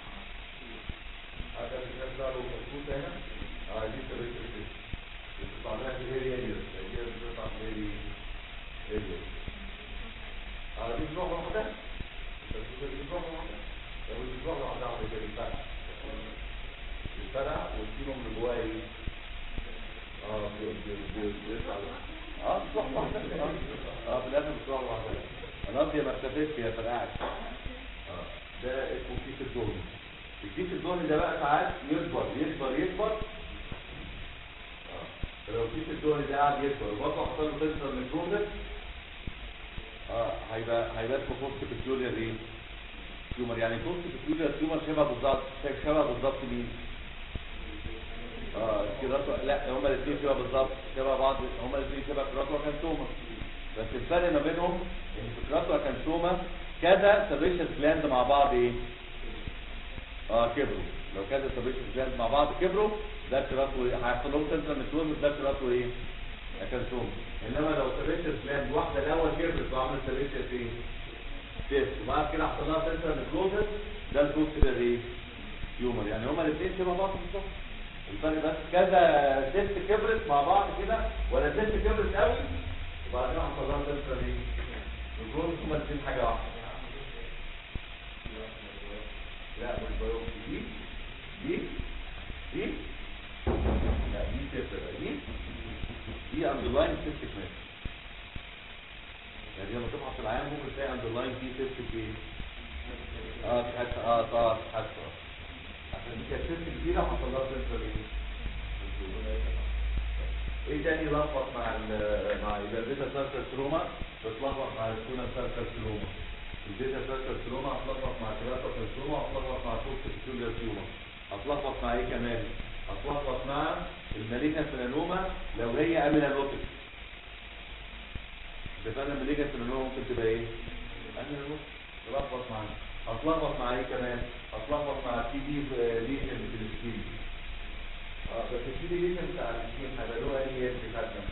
حتى قبل كده بتعرف الفوسه هنا اه دي سبيشال تيست بتطلع لها في الاريا دي هي بتطلع في الاريا اريا اه دي بتروح واحده الفوسه دي بتروح واحده لو دي بتروح واحده على كده بتاعها الفرع والكيلو من جواه ايه؟ اه بيطلع اه بتروح واحده اه في الاخر بتروح واحده. انا قصدي ما اختفيتش يا فرقعت. اه ده اسمه كيس الدهن. الكيس الدهن ده بقى ساعات يكبر يكبر يكبر اه فلو كيس الدهن ده قاعد يكبر وبرضه حصل له كانسر نيكروزس اه هيبقى هيبقى اسمه بوست بيكيولير ايه؟ تيومر. يعني بوست بيكيولير تيومر شبه بالظبط شبه بالظبط مين؟ اه كيراتو لا هما الاثنين شبه بالظبط شبه بعض. هما الاثنين شبه كيراتو وكانسوما بس الفرق ما بينهم ان في كيراتو وكانسوما كذا سبيشال جلاند مع بعض ايه؟ اه كبروا. لو كذا سبيشال جلاند مع بعض كبروا ده كيراتو هيحصل لهم كانسر نيكروزس ده كيراتو ايه؟ كانسوما. انما لو سبيشال جلاند واحده الاول كبرت وعملت سبيشال ايه؟ تيست وبعد كده حصل لها كانسر نيكروزس ده البوست ايه؟ تيومر. يعني هما الاثنين شبه بعض بالظبط. الفرق بس كذا تيست كبرت مع بعض كده ولا تيست كبرت قوي وبعد كده حصل لها كانسر ايه؟ نيكروزس. هما الاثنين حاجه واحده. لا مش بايوبسي دي دي دي لا دي تبقى دي دي اندرلاين سيستيك ميث. يعني لما تبحث في العيان ممكن تلاقي اندرلاين في سيستيك ايه؟ اه في حته اه طبعا في حته عشان دي كانت سيستيك كبيره وحصل لها كانسر ايه؟ ايه تاني لخبط مع ال مع البيتا سيركل تروما بتلخبط مع السكونا سيركل تروما. البيتا سيركل تروما هتلخبط مع كيراتو تروما هتلخبط مع بوست بيكيولير تيومر هتلخبط مع ايه كمان؟ هتلخبط مع الماليجنت ميلانوما لو هي اميلانوتيك. اتفقنا الماليجنت ميلانوما ممكن تبقى ايه؟ اميلانوتيك تلخبط معاها. هتلخبط مع ايه كمان؟ هتلخبط مع التي دي ليجن في السكين. اه بس التي دي ليجن بتاع السكين هيبقى ايه اللي خدنا؟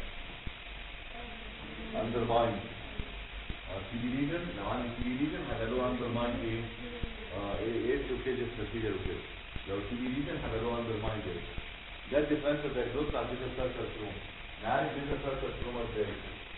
اندر ماين. اه تي دي ليجن لو عندي تي دي ليجن هيبقى اندر ماين ايه؟ اه ايه ايه وكيجس بروسيجر وكده. لو تي دي ليجن هيبقى اندر ماين ايه؟ ده الديفرنشال دايجنوز بتاع البيتا سيركل تروما. نعرف البيتا سيركل تروما ازاي؟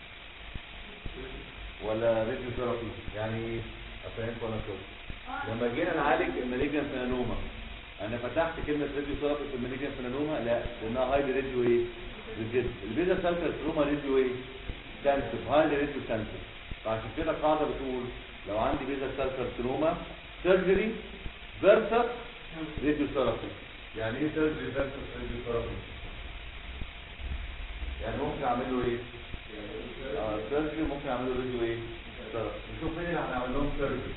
ولا راديو ثيرابي يعني ايه؟ افهمكم انا كده. لما جينا نعالج الماليجنت ميلانوما انا فتحت كلمه راديو ثيرابي في الماليجنت ميلانوما لا لانها هايلي راديو ايه؟ ريجيد. البيتا سيركل تروما راديو ايه؟ سنسيف هايلي راديو سنسيف. فعشان كده القاعده بتقول لو عندي بيتا سيركل تروما سيرجري فيرسس راديو ثيرابي. يعني ايه سيرجري فيرسس راديو ثيرابي؟ يعني ممكن اعمل له ايه؟ اه سيرجري ممكن اعمل له راديو ايه؟ ثيرابي. نشوف مين اللي هنعمل لهم سيرجري.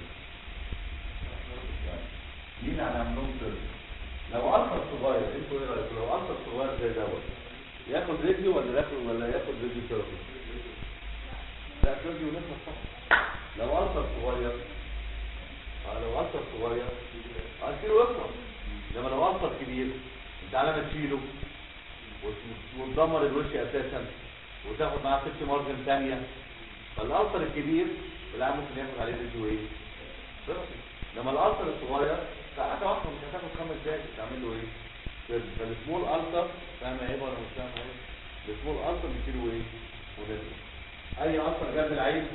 مين اللي هنعمل لهم سيرجري؟ لو ألفر صغير انتوا ايه رايكم؟ لو ألفر صغير زي دوت ياخد راديو ولا ياخد ولا ياخد راديو ثيرابي؟ لا راديو نفس صح. لو ألفر صغير اه لو ألفر صغير هنشيله يخلص. لما لو ألفر كبير تعالى ما تشيله وت- وتدمر الوش اساسا وتاخد معاه سيفتي مارجن ثانيه. فالالتر الكبير العام ممكن ياخد عليه ريديو ايه؟ ثيرابي. لما الالتر الصغير ساعتها واحده مش هتاخد خمس دقايق تعمل له ايه؟ ثيرابي. فالسمول التر فاهم ايه ولا مش فاهم ايه؟ السمول التر بيشيله ايه؟ ونزل. اي التر جنب العين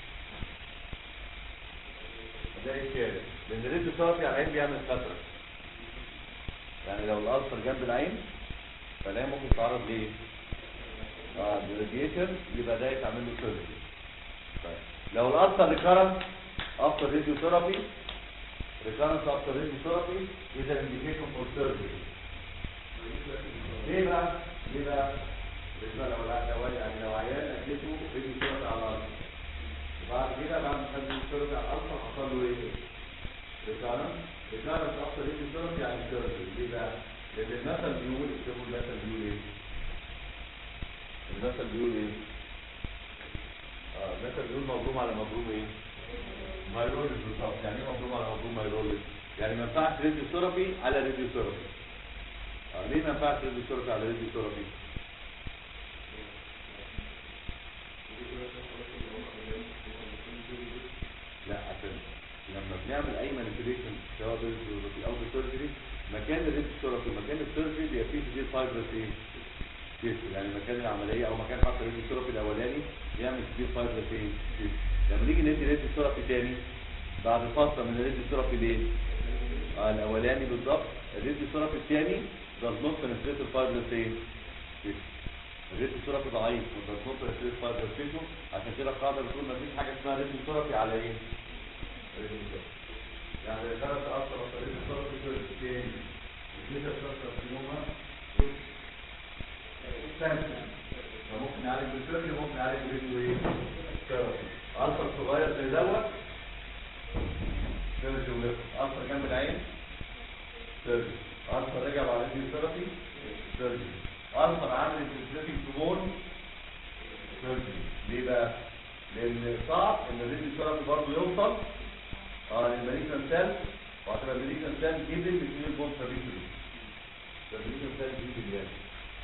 ده اشكال، لان الريديو ثيرابي على العين بيعمل فتره. يعني لو الالتر جنب العين فالعين ممكن تتعرض ليه؟ اه الراديشن يبقى ده يتعمل له سيرجري. طيب لو الالتر ريكارنت افتر راديو ثيرابي ريكارنت افتر راديو ثيرابي اذا انديكيشن فور سيرجري. ليه بقى؟ ليه بقى؟ بالنسبه لو لو يعني لو عيان اديته راديو ثيرابي على الالتر وبعد كده بعد ما خد السيرجري على الالتر حصل له ايه؟ ريكارنت ريكارنت افتر راديو ثيرابي يعني سيرجري. ليه بقى؟ لان المثل بيقول اكتبوا المثل بيقول ايه؟ المثل بيقول ايه؟ اه المثل بيقول مبروم على مبروم ايه؟ مايروليز بالظبط. يعني ايه مبروم على مبروم مايروليز؟ يعني ما ينفعش راديو ثيرابي على راديو ثيرابي. اه ليه ما ينفعش راديو ثيرابي على راديو ثيرابي؟ لا عشان لما بنعمل اي مانيبيوليشن سواء بالراديو او بالسيرجري مكان الراديو ثيرابي ومكان السيرجري بيبقى فيه كتير فايبرس ايه؟ يعني مكان العمليه او مكان حتى الراديو ثيرابي الاولاني بيعمل كتير فايبرس ايه؟ لما نيجي ندي راديو ثيرابي تاني بعد فتره من الراديو ثيرابي ليه؟ اه الاولاني بالظبط الراديو ثيرابي الثاني does not penetrate الفايبرس ايه؟ الراديو ثيرابي ضعيف و does not penetrate الفايبرس tissue. عشان كده القاعده بتقول مفيش حاجه اسمها راديو ثيرابي على ايه؟ راديو ثيرابي. يعني الثلاث اثر الراديو ثيرابي الثاني الجزء الكارسينوما فممكن نعالج بالسيرجري وممكن نعالج بريديو ايه؟ ثيرابي. ألسر صغير زي دوت سيرجري وليفت. ألسر جنب العين سيرجري. ألسر رجع بعد ريديو ثيرابي سيرجري. ألسر عامل انفلتريتنج تومون سيرجري. ليه بقى؟ لأن صعب إن الريديو ثيرابي برضه يوصل اه للماليجنان سيل وهتبقى الماليجنان سيل جيبل بين البون سيرجري. الماليجنان سيل جيبل يعني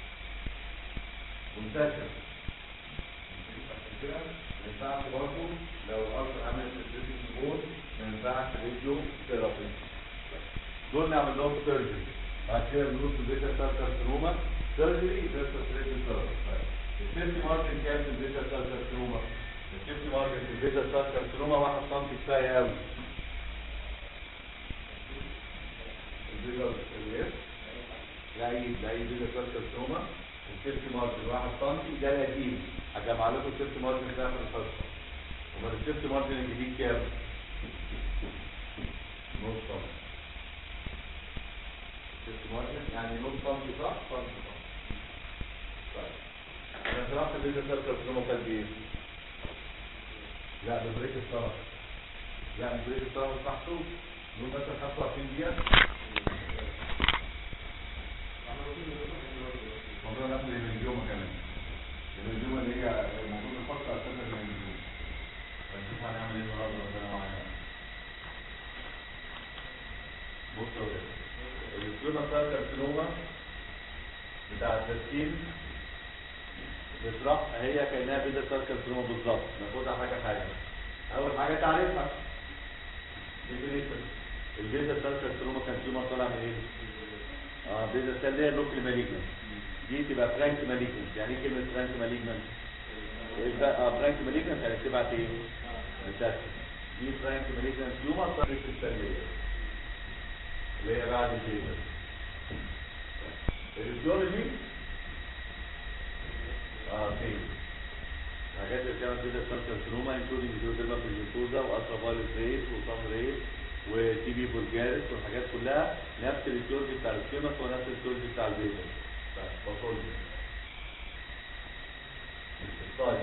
منتشر. عشان كده ما ينفعش برضه لو الألسر عملت انفلتريتنج تومون ما ينفعش راديو ثيرابي. دول نعمل لهم سيرجري. بعد كده بنروح في البيتا سيل كارسينوما سيرجري فيرسس راديو ثيرابي. السيفتي مارجن كام في البيتا سيل كارسينوما؟ السيفتي مارجن في البيتا سيل كارسينوما واحد سنتي كفايه قوي. البيتا سيل لا اي لا اي بيتا سيل كارسينوما السيفتي مارجن واحد سنتي ده القديم. هجمع لكم السيفتي مارجن ده في الفصل. امال السيفتي مارجن الجديد كام؟ نص سنتي. السيفتي مارجن يعني نص سنتي صح؟ سنتي صح. طيب انا شرحت البيتا سيل كارسينوما كان بايه؟ لا ببريك الصرف. لا ببريك الصرف محسوب. نقول مثلا خمسة وعشرين دقيقة. موضوع نفس الهيمنجيوما كمان. الهيمنجيوما اللي هي المفروض نفكر اساسا الهيمنجيوما. فنشوف هنعمل ايه النهارده ربنا معانا. بص يا ولاد. السكيما بتاع الكارسينوما بتاع التسكين بتروح هي كأنها بيتا سيل كارسينوما بالظبط. ناخدها حاجة حاجة. أول حاجة تعرفها. البيتا سيل كارسينوما كان تيومر طالع من إيه؟ اه بيتا سيل اللي هي اللوكال مالجنت. دي تبقى فرانك مالجنت. يعني إيه كلمة فرانك مالجنت؟ اه فرانك مالجنت يعني تبعت إيه؟ ميتاستاسيس. دي فرانك مالجنت تيومر طالع في السلية. اللي هي بعد البيتا. الفيزيولوجي اه فين حاجات اللي بتعمل بيتا سيل كارسينوما انكلودنج فيزيوديرما بيجمنتوزا والترافايولت ريز وصن ريز وتي بي فولجاريس والحاجات كلها نفس الفيزيولوجي بتاع السكيما ونفس الفيزيولوجي بتاع البيتا. باثولوجي. طيب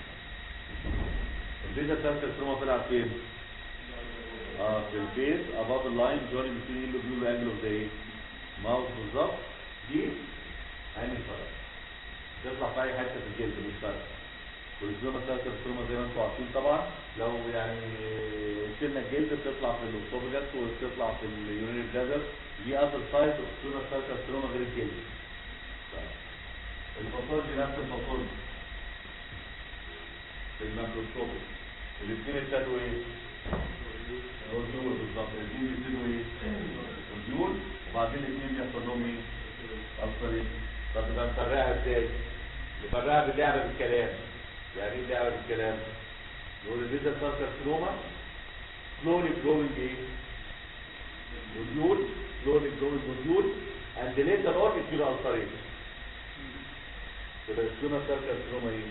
البيتا سيل كارسينوما طلع فين؟ اه في الفيس اباف اللاين جوني بتوين اللوبيول انجل اوف ذا ايه؟ ماوس بالظبط. دي عين الفرق تطلع في اي حته في الجلد مش فارقه. والسكيما سيل كارسينوما زي ما انتم عارفين طبعا لو يعني شلنا الجلد بتطلع في الاسوفجاس وبتطلع في اليورينري بلادر دي ابل سايت وسونا سايت كارسينوما غير الجلد. الباثولوجي نفس الباثولوجي في الميكروسكوب. الاثنين ابتدوا ايه؟ نوديول بالظبط. الاثنين بيبتدوا ايه؟ نوديول وبعدين الاثنين بيحصل لهم ايه؟ ألسريت. طب يبقى نفرقها ازاي؟ نفرقها باللعبه بالكلام. يعني ايه اللعبه بالكلام؟ نقول البيزا سايت كارسينوما slowly growing ايه؟ nodule, slowly growing nodule, and later on it will ulcerate. يبقى السونا سيل كارسينوما ايه؟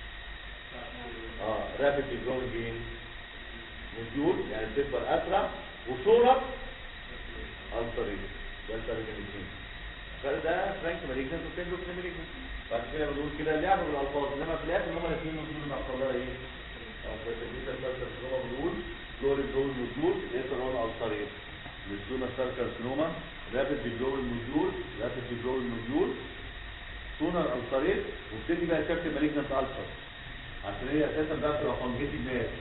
اه rapidly growing ايه؟ nodule يعني بتكبر اسرع وصورة ulcerate. ده الفرق بين الاثنين. الفرق ده فرانك مالجنت وفينجوس مالجنت. بعد كده بنقول كده اللعبة بالالفاظ، انما في الاخر هما الاثنين نودول مع بعضها ايه؟ اه فالبيزا سيل كارسينوما بنقول slowly growing nodule, later on ulcerate. السونا سيل كارسينوما rapidly growing nodule, rapidly growing nodule, sooner ulcerate، وبتدي بقى شكل malignant ulcer عشان هي اساسا بقى بتبقى fungated mass.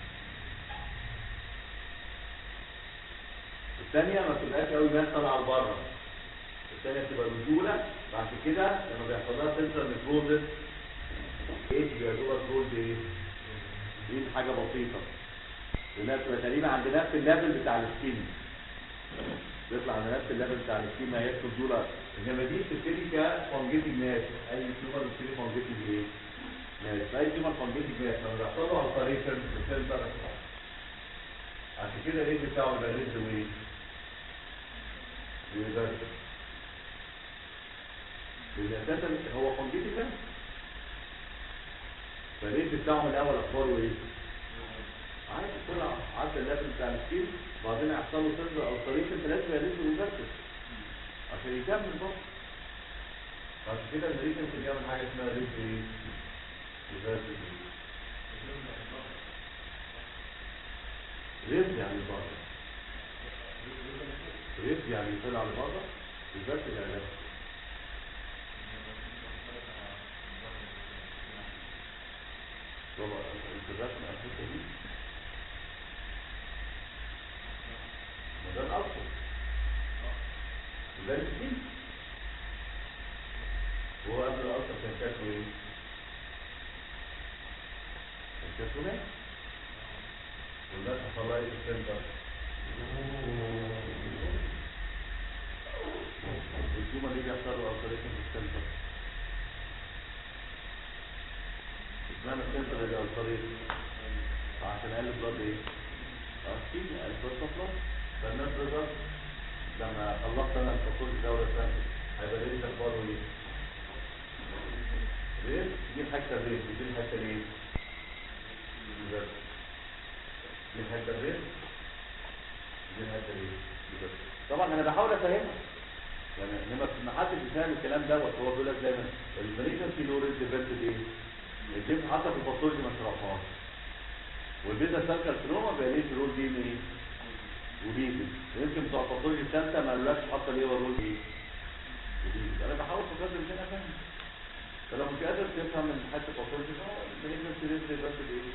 الثانية ما بتبقاش قوي ماس طالعة لبره. الثانية بتبقى نودولة، بعد كده لما بيحصل لها سنترال نيكروزس ايه بيبقى جوه الجولد ايه؟ دي حاجة بسيطة. لانها بتبقى تقريبا عند نفس الليفل بتاع السكين. بيطلع على نفس الليفل بتاع السكين ما هياش نودولة. انما دي بتبتدي كفانجيتنج ماس. اي تيومر بتبتدي فانجيتنج ايه؟ ماس. اي تيومر فانجيتنج ماس لما بيحصل له التريشن بتنزل. عشان كده الريد بتاعه يبقى ريد وايه؟ بيبقى لان اساسا هو فانجيتنج ماس. فالريد بتاعه من الاول اخباره ايه؟ عايز طلع عدى الليفل بتاع السكين، بعدين يحصل له سنترال التريشن فلازم يريد ويبرد عشان يكمل برضه. عشان كده الريتم بيعمل حاجه اسمها ريت ايه؟ ريفرس ريت يعني بره. ريت يعني يطلع لبره، ريفرس يعني لا. طبعا الرسم على الحته دي ده الاصل. ده السكين. هو قبل الألسر كان شكله ايه؟ كان شكله مات. والناس حصل لها ايه في السنتر؟ التيومر اللي بيحصل له ألسريشن في السنتر. اشمعنى السنتر اللي ألسريت؟ عشان قال البلاد ايه؟ أكيد قال البلاد سبلاي. فالناس رضت لما خلصت انا الفصول الدورة الثانية هيبقى ليه تخبره ايه؟ ريس دي الحته الريس دي الحته ليه؟ دي الحته الريس دي الحته ليه؟ طبعا انا بحاول افهمها يعني انما ما حدش بيفهم الكلام دوت. هو بيقول لك دايما المالجنسي له ريد ديفلوبد ايه؟ الجيم حتى في الباثولوجي ما شرحهاش. والبيزا سيل كارسينوما بقى ليه رول دي ايه؟ وديزي. يمكن بتوع الباثولوجي الثالثه ما قالولكش حتى ليه هو رول ايه؟ وديزي. انا بحاول في قدر الامكان افهم. فلو مش قادر تفهم من حته باثولوجي اه المالجنسي ريد ديفلوبد ايه؟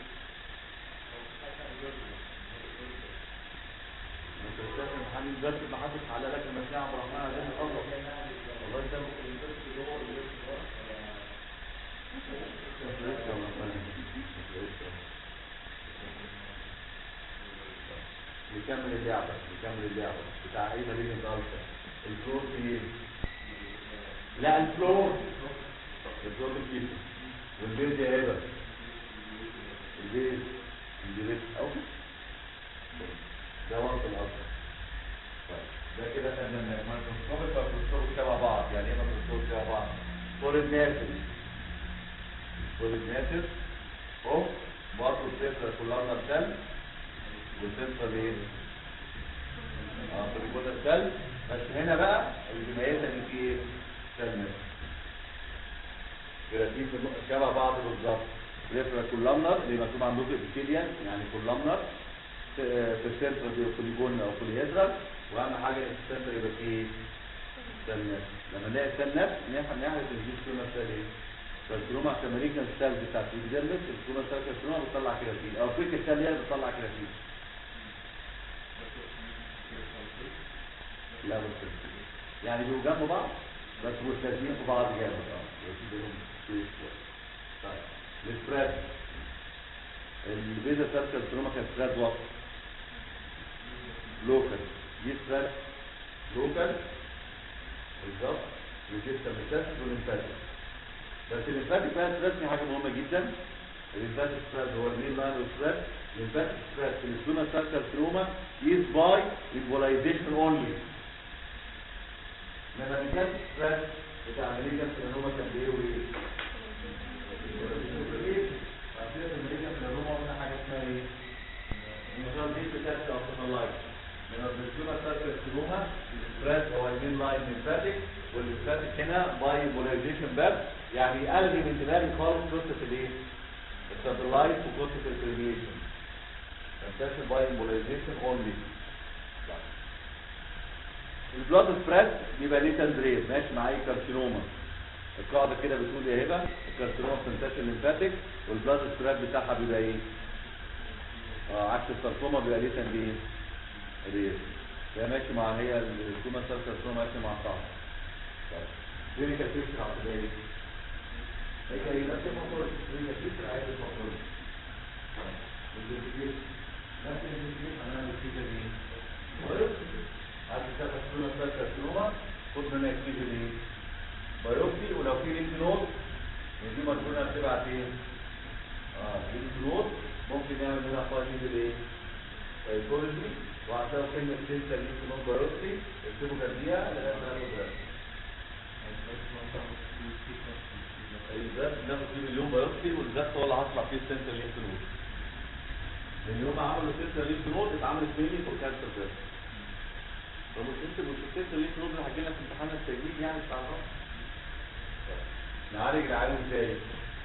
انت بتفهم محل بس ما حدش على لك المشاعر عبد الرحمن عليه الخضر. والله انت ممكن تدرس جوه نكمل اللعبة نكمل اللعبة بتاع اي مالجنت ألسر. الفلور ايه؟ لا الفلور الفلور الكيسة والبيز يا هبة البيز البيز او ده وقت الألسر. ده كده احنا مايكروسكوبيك والميكروسكوبيك شبه بعض. يعني ايه مايكروسكوبيك شبه بعض؟ فورين ناسل فورين ناسل او برضه السيفر كلها سيل والسنتر ايه؟ اه تريبودا السل. بس هنا بقى اللي بيميزها ان في ايه؟ سل كراتين شبه بعض بالظبط. بريفرال كولامنر اللي مكتوب عندكم ابيثيليال يعني كولامنر في السنتر بيكون او بوليهيدرال. واهم حاجه ان السنتر يبقى فيه سل نفس. لما نلاقي السل نفس نعرف ان دي سيلولار سيل ايه؟ فالكروما عشان مالجنت سيل بتاعت الديرمس الكروما سيل كارسينوما بتطلع كراتين او فيك السيل هي بتطلع كراتين. لا مش كده. يعني بيبقوا جنب بعض بس مش لازمين في بعض جامد اه بس بينهم سبيس شويه. طيب السبريد البيزا سيركل كارسينوما كان سبريد وات لوكال دي سبريد لوكال بالظبط وجبت الميتاسيس والليمفاتيك. بس الليمفاتيك بقى سبريد حاجه مهمه جدا. الليمفاتيك سبريد هو المين لاين سبريد. الليمفاتيك سبريد في السكوما سيركل كارسينوما is by embolization only. لما الميتاسيس سبريد بتاع المالجنت كارسينوما كان بايه وايه؟ بعد كده المالجنت كارسينوما قلنا حاجه اسمها ايه؟ النظام دي بتاعت اوتولايت. من السكوما سيركل كارسينوما السبريد هو المين لاين ليمفاتيك والليمفاتيك هنا باي embolization بس. يعني الغي من دماغي خالص قصه الايه؟ الساتلايت وقصه الكريميشن. Fantastic by embolization only. البلاد سبريد بيبقى ليه تندريد ماشي معايا كارسينوما. القاعده كده بتقول يا هبه الكارسينوما بتنتشر ليمفاتيك والبلاد سبريد بتاعها بيبقى ايه؟ اه عكس الساركوما بيبقى ليه تندريد. ريس ده ماشي مع هي الكوما سيل كارسينوما ماشي مع بعض. طيب دي كانت فكره على بالي. هي كانت نفس الموضوع دي كانت فكره عايز الموضوع. نفس الفكره هنعمل الفكره دي. عايز تاخد كوما سيل كارسينوما خد منها الفكره دي. بايوبسي ولو في لينك نود دي مرجونه بتبعت ايه؟ اه لينك نود ممكن نعمل منها فاينل ايه؟ سايكولوجي وعشان كلمه سنتر لينك نود بايوبسي اكتبوا جنبيها لغايه ما ناخد بالذات ناخد فيه مليون بايوبسي والذات هو اللي هطلع فيه السنتر لينك نود. لان يوم ما عملوا السنتر لينك نود اتعملت ميني فور كانسر بس. طب السنتر مش السنتر لينك نود اللي هجي لك في امتحان التجميل يعني بتاع الرأس. نعالج العالم ازاي؟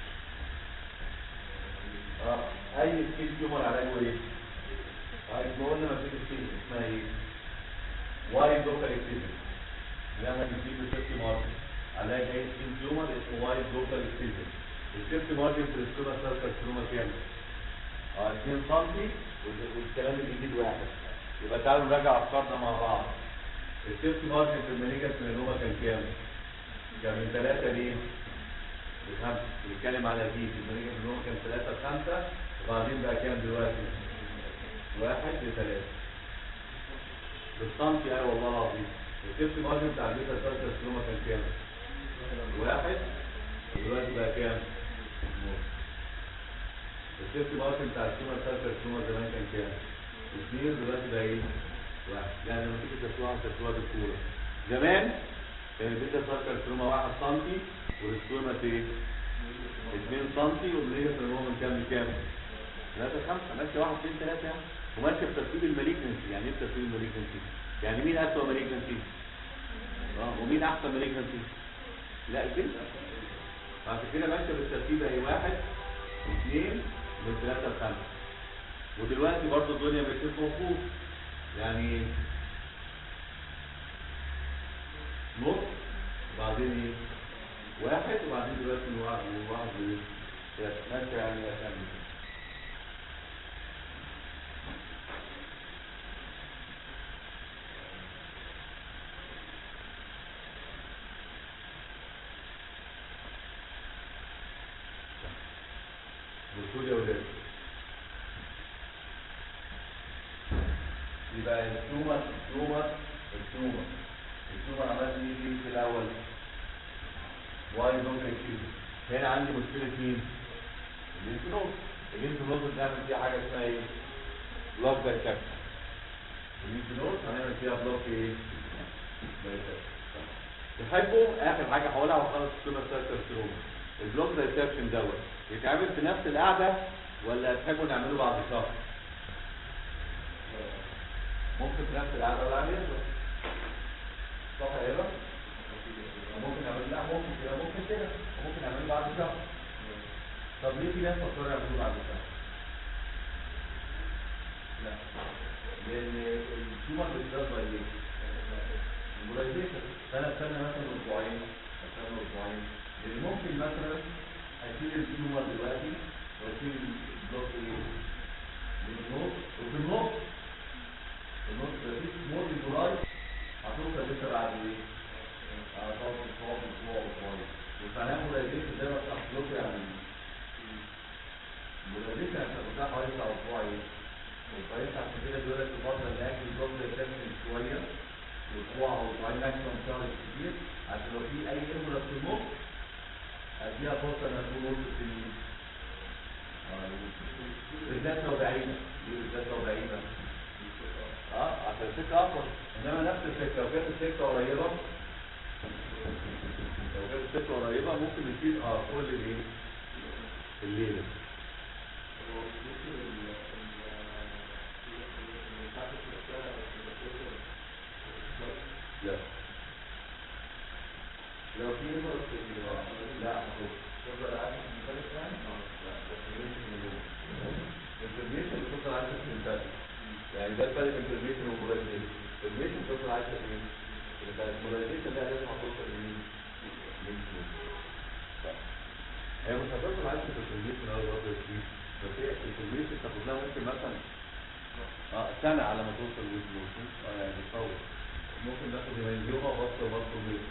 اه اي سكين تيومر علاجه ايه؟ عايز قلنا ما فيش سكين اسمها ايه؟ وايد لوكال اكتيفيتي. لما نجيب السيفتي مارجن علاج اي سكين تيومر اسمه وايد لوكال اكتيفيتي. السيفتي مارجن في السكوما سيل كارسينوما كام؟ اه اتنين سنتي والكلام الجديد واحد. يبقى تعالوا نراجع افكارنا مع بعض. السيفتي مارجن في المالجنت ميلانوما كان كام؟ كان من ثلاثة ليه؟ بخمسة. بنتكلم على دي في المالجنت ميلانوما كان ثلاثة لخمسة وبعدين بقى كام دلوقتي؟ واحد لثلاثة. بالسنتي ايوه والله العظيم. السيفتي مارجن بتاع البيتا سيل كارسينوما كان كام؟ واحد ودلوقتي بقى كام؟ السيفتي مارجن بتاع السكوما سيل كارسينوما زمان كان كام؟ اثنين دلوقتي بقى ايه؟ واحد. يعني لما تيجي تسويها تسويها بالكورة. زمان كان البيتا سيل كارسينوما واحد سنتي والسكوما ايه؟ اثنين سنتي والمالجنت ميلانوما من كام لكام؟ ثلاثة خمسة ماشية واحد اثنين ثلاثة يعني. وماشية بترتيب المالجنسي. يعني ايه بترتيب المالجنسي؟ يعني مين أسوأ مالجنسي؟ اه ومين أحسن مالجنسي؟ لا البنت. بعد كده ماشية بالترتيب اهي واحد اثنين من ثلاثة لخمسة. ودلوقتي برضه الدنيا بقت مظبوط. يعني نص وبعدين ايه؟ واحد وبعدين دلوقتي من واحد من واحد ثلاثة ماشية يعني أسامي. بصوا يا ولاد. يبقى التومر التومر التومر التومر عملت ايه في الاول؟ واي دونت اكسيد. هنا عندي مشكله مين؟ الليمفنود. الليمفنود بنعمل فيها حاجه اسمها ايه؟ بلوك دايسكشن. الليمفنود هنعمل فيها بلوك ايه؟ دايسكشن. تحبوا اخر حاجه هقولها وخلاص السكوما سيل كارسينوما. البلوك دايسكشن دوت يتعمل في نفس القعده ولا تحبوا نعمله بعد شهر؟ ممكن في نفس القعده ولا عليه صح يا رب؟ ممكن نعمل لا ممكن كده ممكن كده ممكن نعمله بعد شهر. طب ليه في ناس فكروا يعملوه بعد شهر؟ لا لان التيومر بتضرب ايه؟ المولايزيشن. فانا استنى مثلا اسبوعين استنى اسبوعين لان ممكن مثلا اشيل التيومر دلوقتي واشيل البلوك ايه؟ من النص وفي النص النص ده في مور الجراي هتوصل السكه اطول، انما نفس السكه لو كانت السكه قريبه لو كانت السكه قريبه ممكن نشيل اه كل الايه؟ الليله. لا لو في نمط لا تفضل عارف المثال الثاني الانفورميشن بتفضل عارف المثال، يعني ده الفرق بين الانفورميشن والبولاريزيشن. الانفورميشن بتفضل عارف ايه؟ البولاريزيشن ده لازم هتوصل لمين؟ هي مش هتوصل عارف الانفورميشن او الوضع فيه، بس هي الانفورميشن تاخد لها ممكن مثلا اه سنه على ما توصل للوصول اه يعني تتطور. ممكن ناخد هيمانجيوما وبطل وبطل بيه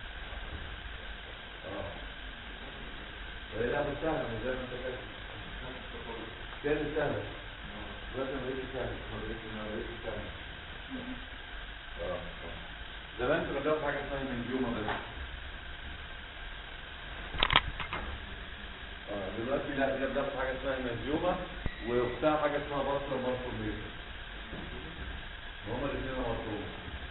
اه وهي لا مش سهله مش زي ما انت فاكر كانت سهله لازم ما بقتش سهله ما بقتش ما بقتش سهله اه زمان كنا بناخد حاجه اسمها هيمانجيوما بس اه دلوقتي لا بقينا بناخد حاجه اسمها هيمانجيوما واختها حاجه اسمها بطل وبطل بيه وهما الاثنين مطلوب.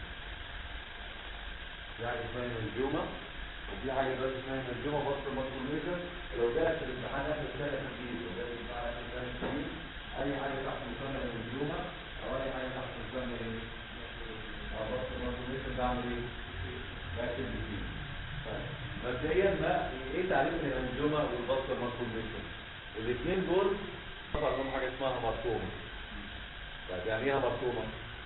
في حاجه اسمها هيمانجيوما وفي حاجه دلوقتي اسمها هيمانجيوما بطل ماكروميجر. لو جالك في الامتحان اخر سنه جديد لو جالك في الامتحان اخر سنه جديد اي حاجه تحت مسمى هيمانجيوما او اي حاجه تحت مسمى ايه؟ بطل ماكروميجر بعمل ايه؟ بكتب فيه. مبدئيا ما ايه تعريف الهيمانجيوما والبطل ماكروميجر؟ الاثنين دول طبعا لهم حاجه اسمها هامارتوما. طيب يعني ايه هامارتوما؟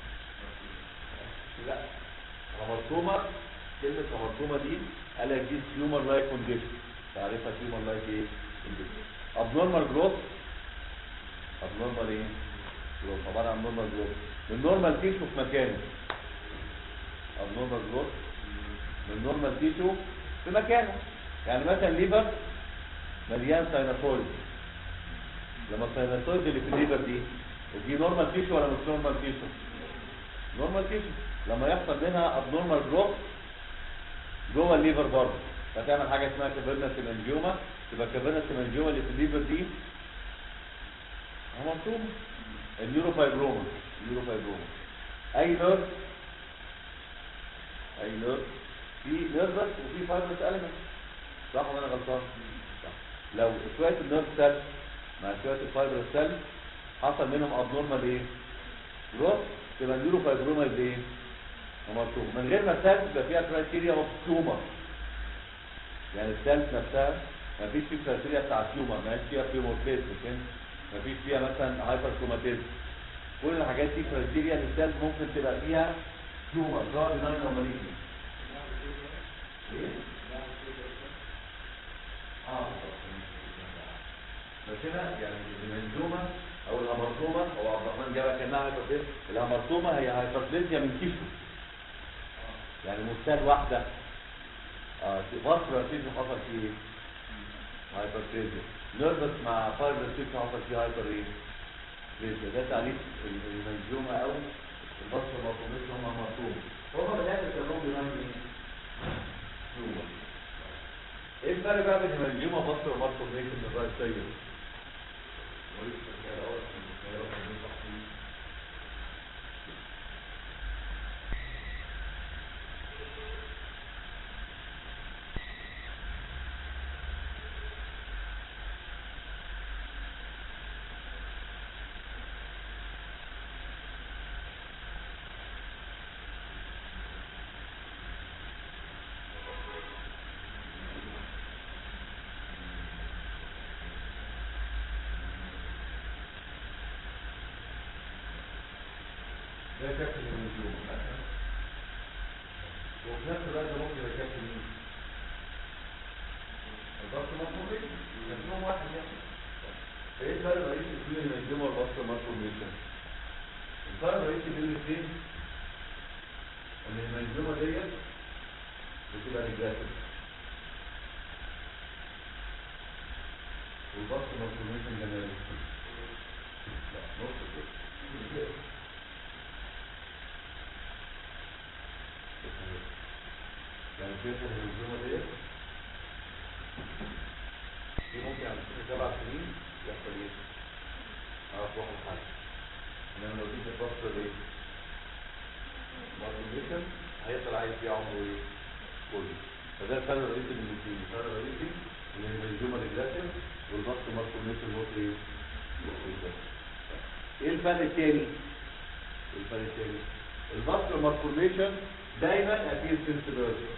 لا هامارتوما كلمة هامارتوما دي قال لك دي تيومر لايك كونديشن. تعرفها تيومر لايك ايه؟ كونديشن. ابنورمال جروث ابنورمال ايه؟ جروث عبارة عن نورمال جروث من نورمال تيشو في مكانه. ابنورمال جروث من نورمال تيشو في مكانه. يعني مثلا ليفر مليان ساينوسويد. لما الساينوسويد اللي في الليفر دي دي نورمال تيشو ولا مش نورمال تيشو؟ نورمال تيشو. لما يحصل منها ابنورمال جروث جوه الليفر برضه فتعمل حاجه اسمها كافيرنس هيمانجيوما. تبقى كافيرنس هيمانجيوما اللي في الليفر دي هامارتوما. النيوروفايبروما النيوروفايبروما اي نيرف اي نيرف في نيرفس وفي فايبرس اليمنت صح ولا انا غلطان؟ صح. لو شويه النيرف سيل مع شويه الفايبرس سيل حصل منهم ابنورمال ايه؟ جروث تبقى النيوروفايبروما ايه؟ هامارتوما. من غير ما السيلز يبقى فيها كرايتيريا اوف تيومر. يعني السيلز نفسها ما فيش فيه كرايتيريا بتاع التيومر، ما فيش فيها بيمورفيزم، ما فيش فيها مثلا هايبر كروماتيزم. كل الحاجات دي كرايتيريا ان السيلز ممكن تبقى فيها تيومر سواء بناين او مالجنت. ايه؟ اه بس هنا يعني الهيمانجيوما او الهامارتوما هو عبد الرحمن جابها كانها هايبربليزيا. الهامارتوما هي هايبربليزيا من تيشو يعني مستال واحده اه بصره تيشو حصل فيه هايبربليزيا. نيرفس مع فايبر تيشو حصل فيه هايبر ايه؟ بليزيا. ده تعريف الهيمانجيوما او البصره المطلوبيه هم هامارتوما. هما بالاخر كلهم بيناموا ايه؟ تيومر. ايه الفرق بقى بين الهيمانجيوما وبصره المطلوبيه من الراي السيد؟ ده شكل الهيمانجيوما وفي نفس الوقت ممكن يبقى شكل مين؟ البصر مطلوبية شكلهم واحد يعني. ايه الفرق الرئيسي بين الهيمانجيوما والبصر مطلوبية؟ الفرق الرئيسي بين الاثنين ان الهيمانجيوما ديت بتبقى ريجريسيف والبصر مطلوبية جنرالية. لا نص كده يعني شايف الهيمانجيوما ديت دي ممكن على سبع سنين يحصل ايه؟ اعرف واحد حاجه. انما لو جيت البصر ايه؟ ماركوميشن هيفضل عايش فيه عمره ايه؟ كله. فده الفرق الرئيسي بين الاثنين، الفرق الرئيسي ان الهيمنجيوما ريجريسيف والباست ماركوميشن هو ايه؟ ايه الفرق الثاني؟ ايه الفرق الثاني؟ الباست ماركوميشن دايما ابير سنسبيلتي.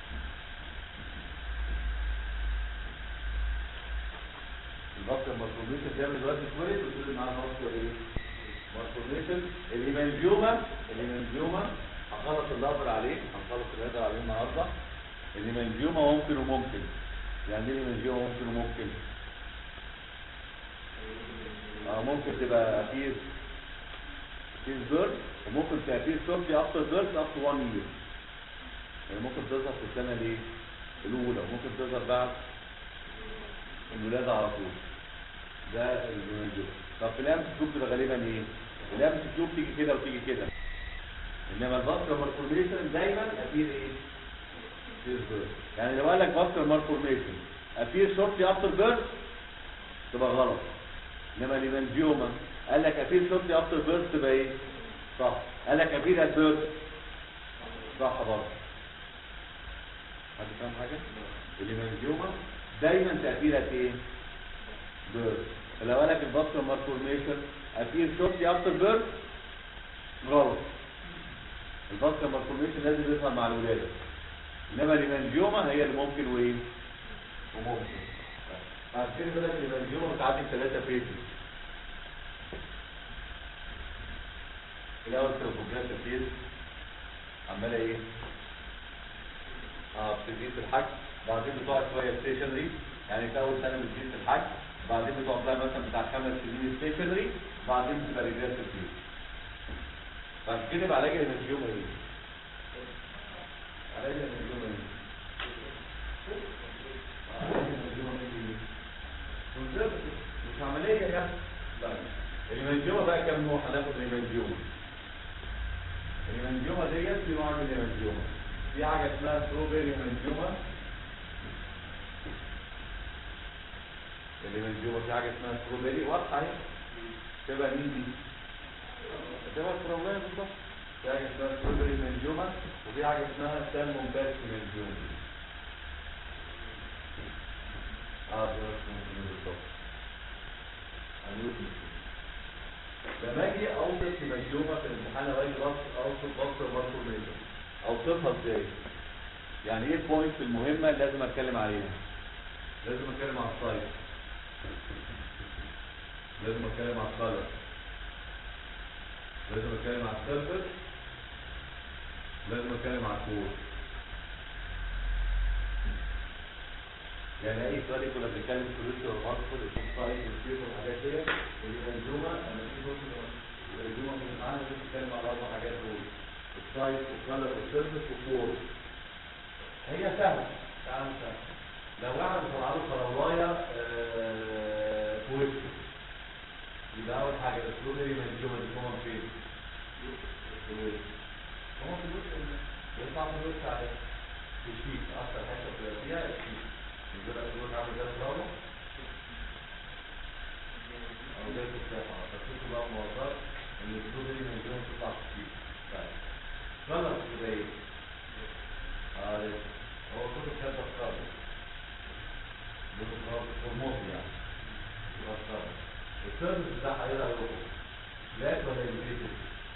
الباست ماركوميشن دايما دلوقتي اتولد وتقول معاه باست ايه؟ ماركوميشن. الهيمنجيوما الهيمنجيوما هنخلص اللابر عليه، هنخلص اللابر عليه النهارده. الهيمنجيوما ممكن وممكن. يعني ايه الهيمنجيوما ممكن وممكن؟ اه ممكن تبقى ابير ابير بيرث، وممكن تبقى ابير شورتلي افتر بيرث اب تو واحد يير. يعني ممكن تظهر في السنه الايه؟ الاولى، وممكن تظهر بعد الولاده على طول. ده الهيمنجيوما. طب في الامس تشوف تبقى غالبا ايه؟ الامس تشوف تيجي كده وتيجي كده. انما الفاسكولار مالفورميشن دايما ابير ايه؟ ابير بيرث. يعني لو قال لك فاسكولار مالفورميشن ابير شورتلي افتر بيرث تبقى غلط. انما الهيمنجيوما قال لك ابير شورتلي افتر بيرث تبقى ايه؟ صح. قال لك ابير ات بيرث صح برضه. حد فاهم حاجه؟ الهيمنجيوما دايما تأثير ات ايه؟ بيرث. فلو قال لك الفاسكولار مالفورميشن ابير شورتلي افتر بيرث غلط. الفاسكولار مالفورميشن لازم يظهر مع الولاده. انما الهيمنجيوما هي اللي ممكن وايه؟ وممكن. بعد كده بقى الهيمنجيوما بتعدي ثلاثه فيزز. الاول تروفوجرافيك فيز عماله ايه؟ اه بتزيد في الحجم، بعدين بتقعد شويه ستيشنري، يعني في اول سنه بتزيد في الحجم، بعدين بتقعد لها مثلا بتاع خمس سنين ستيشنري، بعدين بتبقى ريجريسيف فيز. بعد كده يبقى علاج الهيمنجيوما ايه؟ علاج الهيمنجيوما ايه؟ علاج الهيمنجيوما ايه؟ كونسرفتيف، مش عمليه يعني. لا الهيمنجيوما بقى كام نوع هناخد الهيمنجيوما؟ الهيمنجيوما ديت في نوع من الهيمنجيوما. في حاجه اسمها ستروبيري هيمنجيوما. الهيمنجيوما في حاجه اسمها ستروبيري واضحه اهي. شبه مين دي؟ شبه الستروبيري بالظبط. في حاجه اسمها ستروبيري هيمنجيوما، وفي حاجه اسمها سالمون باس هيمنجيوما. اه ده بالظبط. لما اجي اوصف هيمنجيوما في الامتحان الاقي رأس اوصف بصر مالفورميشن، اوصفها ازاي؟ يعني ايه البوينتس المهمه اللي لازم اتكلم عليها؟ لازم اتكلم على السايز، لازم اتكلم على الكالر، لازم اتكلم على السيرفس، لازم اتكلم على الكور. يعني اي سؤال كنا بنتكلم في الكوليستر والماركر السايز والسير والحاجات ديت، الهيمنجيوما انا في بص الهيمنجيوما في الامتحان لازم تتكلم على الاربع حاجات دول، السايز والكالر والسيرفس والكور. هي سهله، تعالوا سهله. لو واحد طلع له فراولايه في وشه، يبقى اول حاجه الستروبيري هيمنجيوما دي كومن فين؟ في الوش. كومن في الوش يطلع في الوش على الشيك، اكتر حته بتبقى فيها الشيك. نقدر نقول عامل زي الفراوله او زي التفاحه، بس بقى موضوع ان الستروبيري هيمنجيوما تطلع في الشيك. طيب كلر تبقى ايه؟ اه هو كل كده بكار بكار هرمون يعني بكار. السيرفس بتاعها ايه رايكم؟ بلاك ولا انجليزي؟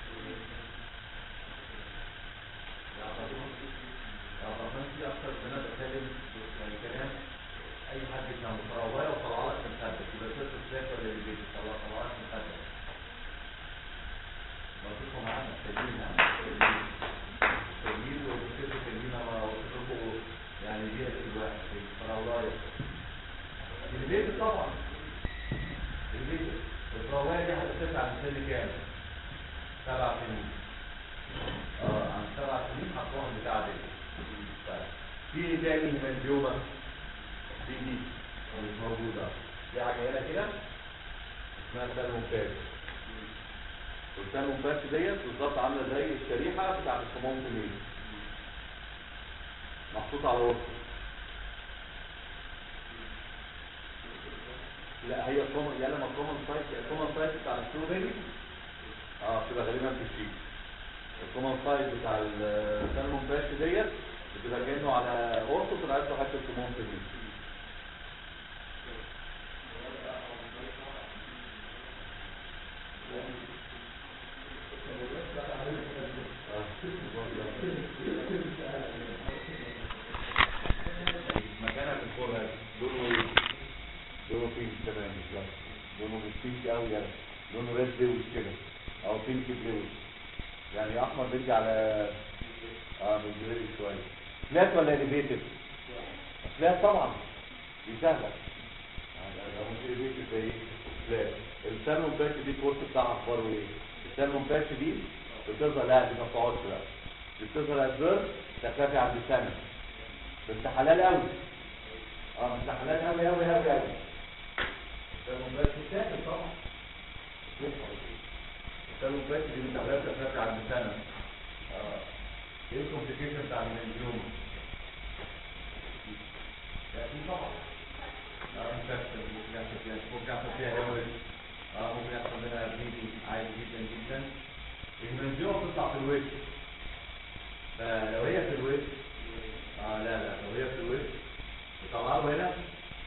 يا فاطمه يا فاطمه في اكتر بنات بتكلم يعني كلام اي حد كان متراويه وطلع لك مخدر، يبقى السيرفس بلاك ولا انجليزي؟ طلع طلع لك مخدر. بصوا معانا التجميل التجميل والكتب التجميل انا وصفه يعني دي الواحد في الفراولايه. البيت طبعا البيت الفراولايه دي هترتفع عن سن كام؟ سبع سنين. اه عن سبع سنين هتروح بتاع دي. طيب في ايه تاني هيمنجيوما؟ في دي مش موجوده. في حاجه هنا كده اسمها سالمون باس. والسالمون باس ديت بالظبط عامله زي الشريحه بتاعت الكومون محطوط على وسط. لا هي كومن يعني لما كومن سايت الكومن سايت بتاع الستروبيري اه بتبقى غالبا في الشيك. الكومن سايد بتاع السالمون باش ديت بتبقى كانه على اورتو طلعت له حته كومون في دي. مكانها في الفور لونه ايه؟ لونه بينك تمام بالظبط، لونه مش بينك قوي يعني، لونه ريد بلوش كده او بينك بلوش، يعني احمر بيجي على اه من جريد شويه. فلات ولا اليفيتد؟ فلات طبعا، دي سهله يعني لو مش اليفيتد زي فلات. السالمون باتش دي الكورس بتاعها اخباره ايه؟ السالمون باتش دي بتظهر، لا دي ما بتقعدش بقى، دي بتظهر ازرق تختفي عند السنه، بس حلال قوي. اه بس حلال قوي قوي قوي قوي. السالمون باتش سهل طبعا. السالمون باتش دي بتحلال تختفي عند السنه. اه ايه الكومبليكيشن بتاع المنجوم؟ يعني طبعا اه انفكشن، ممكن يحصل فيها ممكن يحصل فيها هيموريج، اه ممكن يحصل منها بليدنج عادي جدا جدا. المنجوم بتطلع في الوش، فلو هي في الوش اه لا لا لو هي في الوش بتطلع له هنا،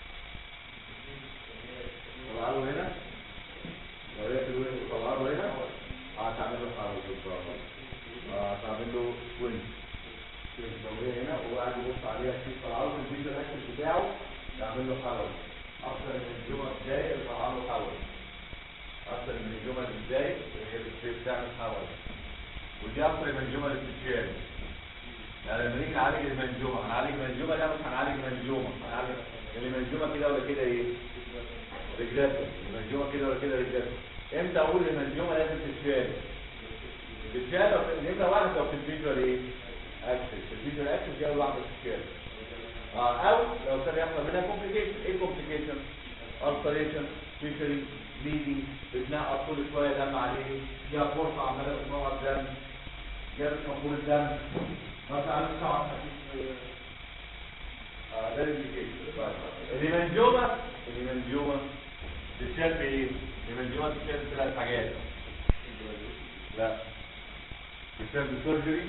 بتطلع له هنا، لو هي في الوش بتطلع له هنا اه تعمل له حركه بالظبط، اه تعمل له سوينج. لو هي هنا وهو قاعد يبص عليها كتير طلع له الفيديو الاكشن بتاعه تعمل له حركه اكتر من الجمل دقايق بتطلع له حركه اكتر من الجمل الدقايق هي بتعمل حركه، ودي اكتر من الجمل التشيل. يعني لما نيجي نعالج المنجومه هنعالج المنجومه، لا مش هنعالج المنجومه، هنعالج المنجومه كده ولا كده ايه؟ رجلته، المنجومه كده ولا كده رجلته. امتى اقول المنجومه لازم تتشال؟ تتشال نمره واحد لو في الفيجوال ايه؟ اكسس، الفيجوال اكسس دي اول واحده تتشال. اه او لو كان يحصل منها كومبليكيشن، ايه كومبليكيشن؟ التريشن، فيشري، بليدنج، بتنقط كل شويه دم عليه، فيها فرصه عماله بتنقط دم، جابت مقبول الدم، مثلا شعر خفيف. اه ده الانديكيشن. الهيمانجوما، الهيمانجوما تتشال بايه؟ الهيمانجوما تتشال بثلاث حاجات. لا تتشال بالسيرجري،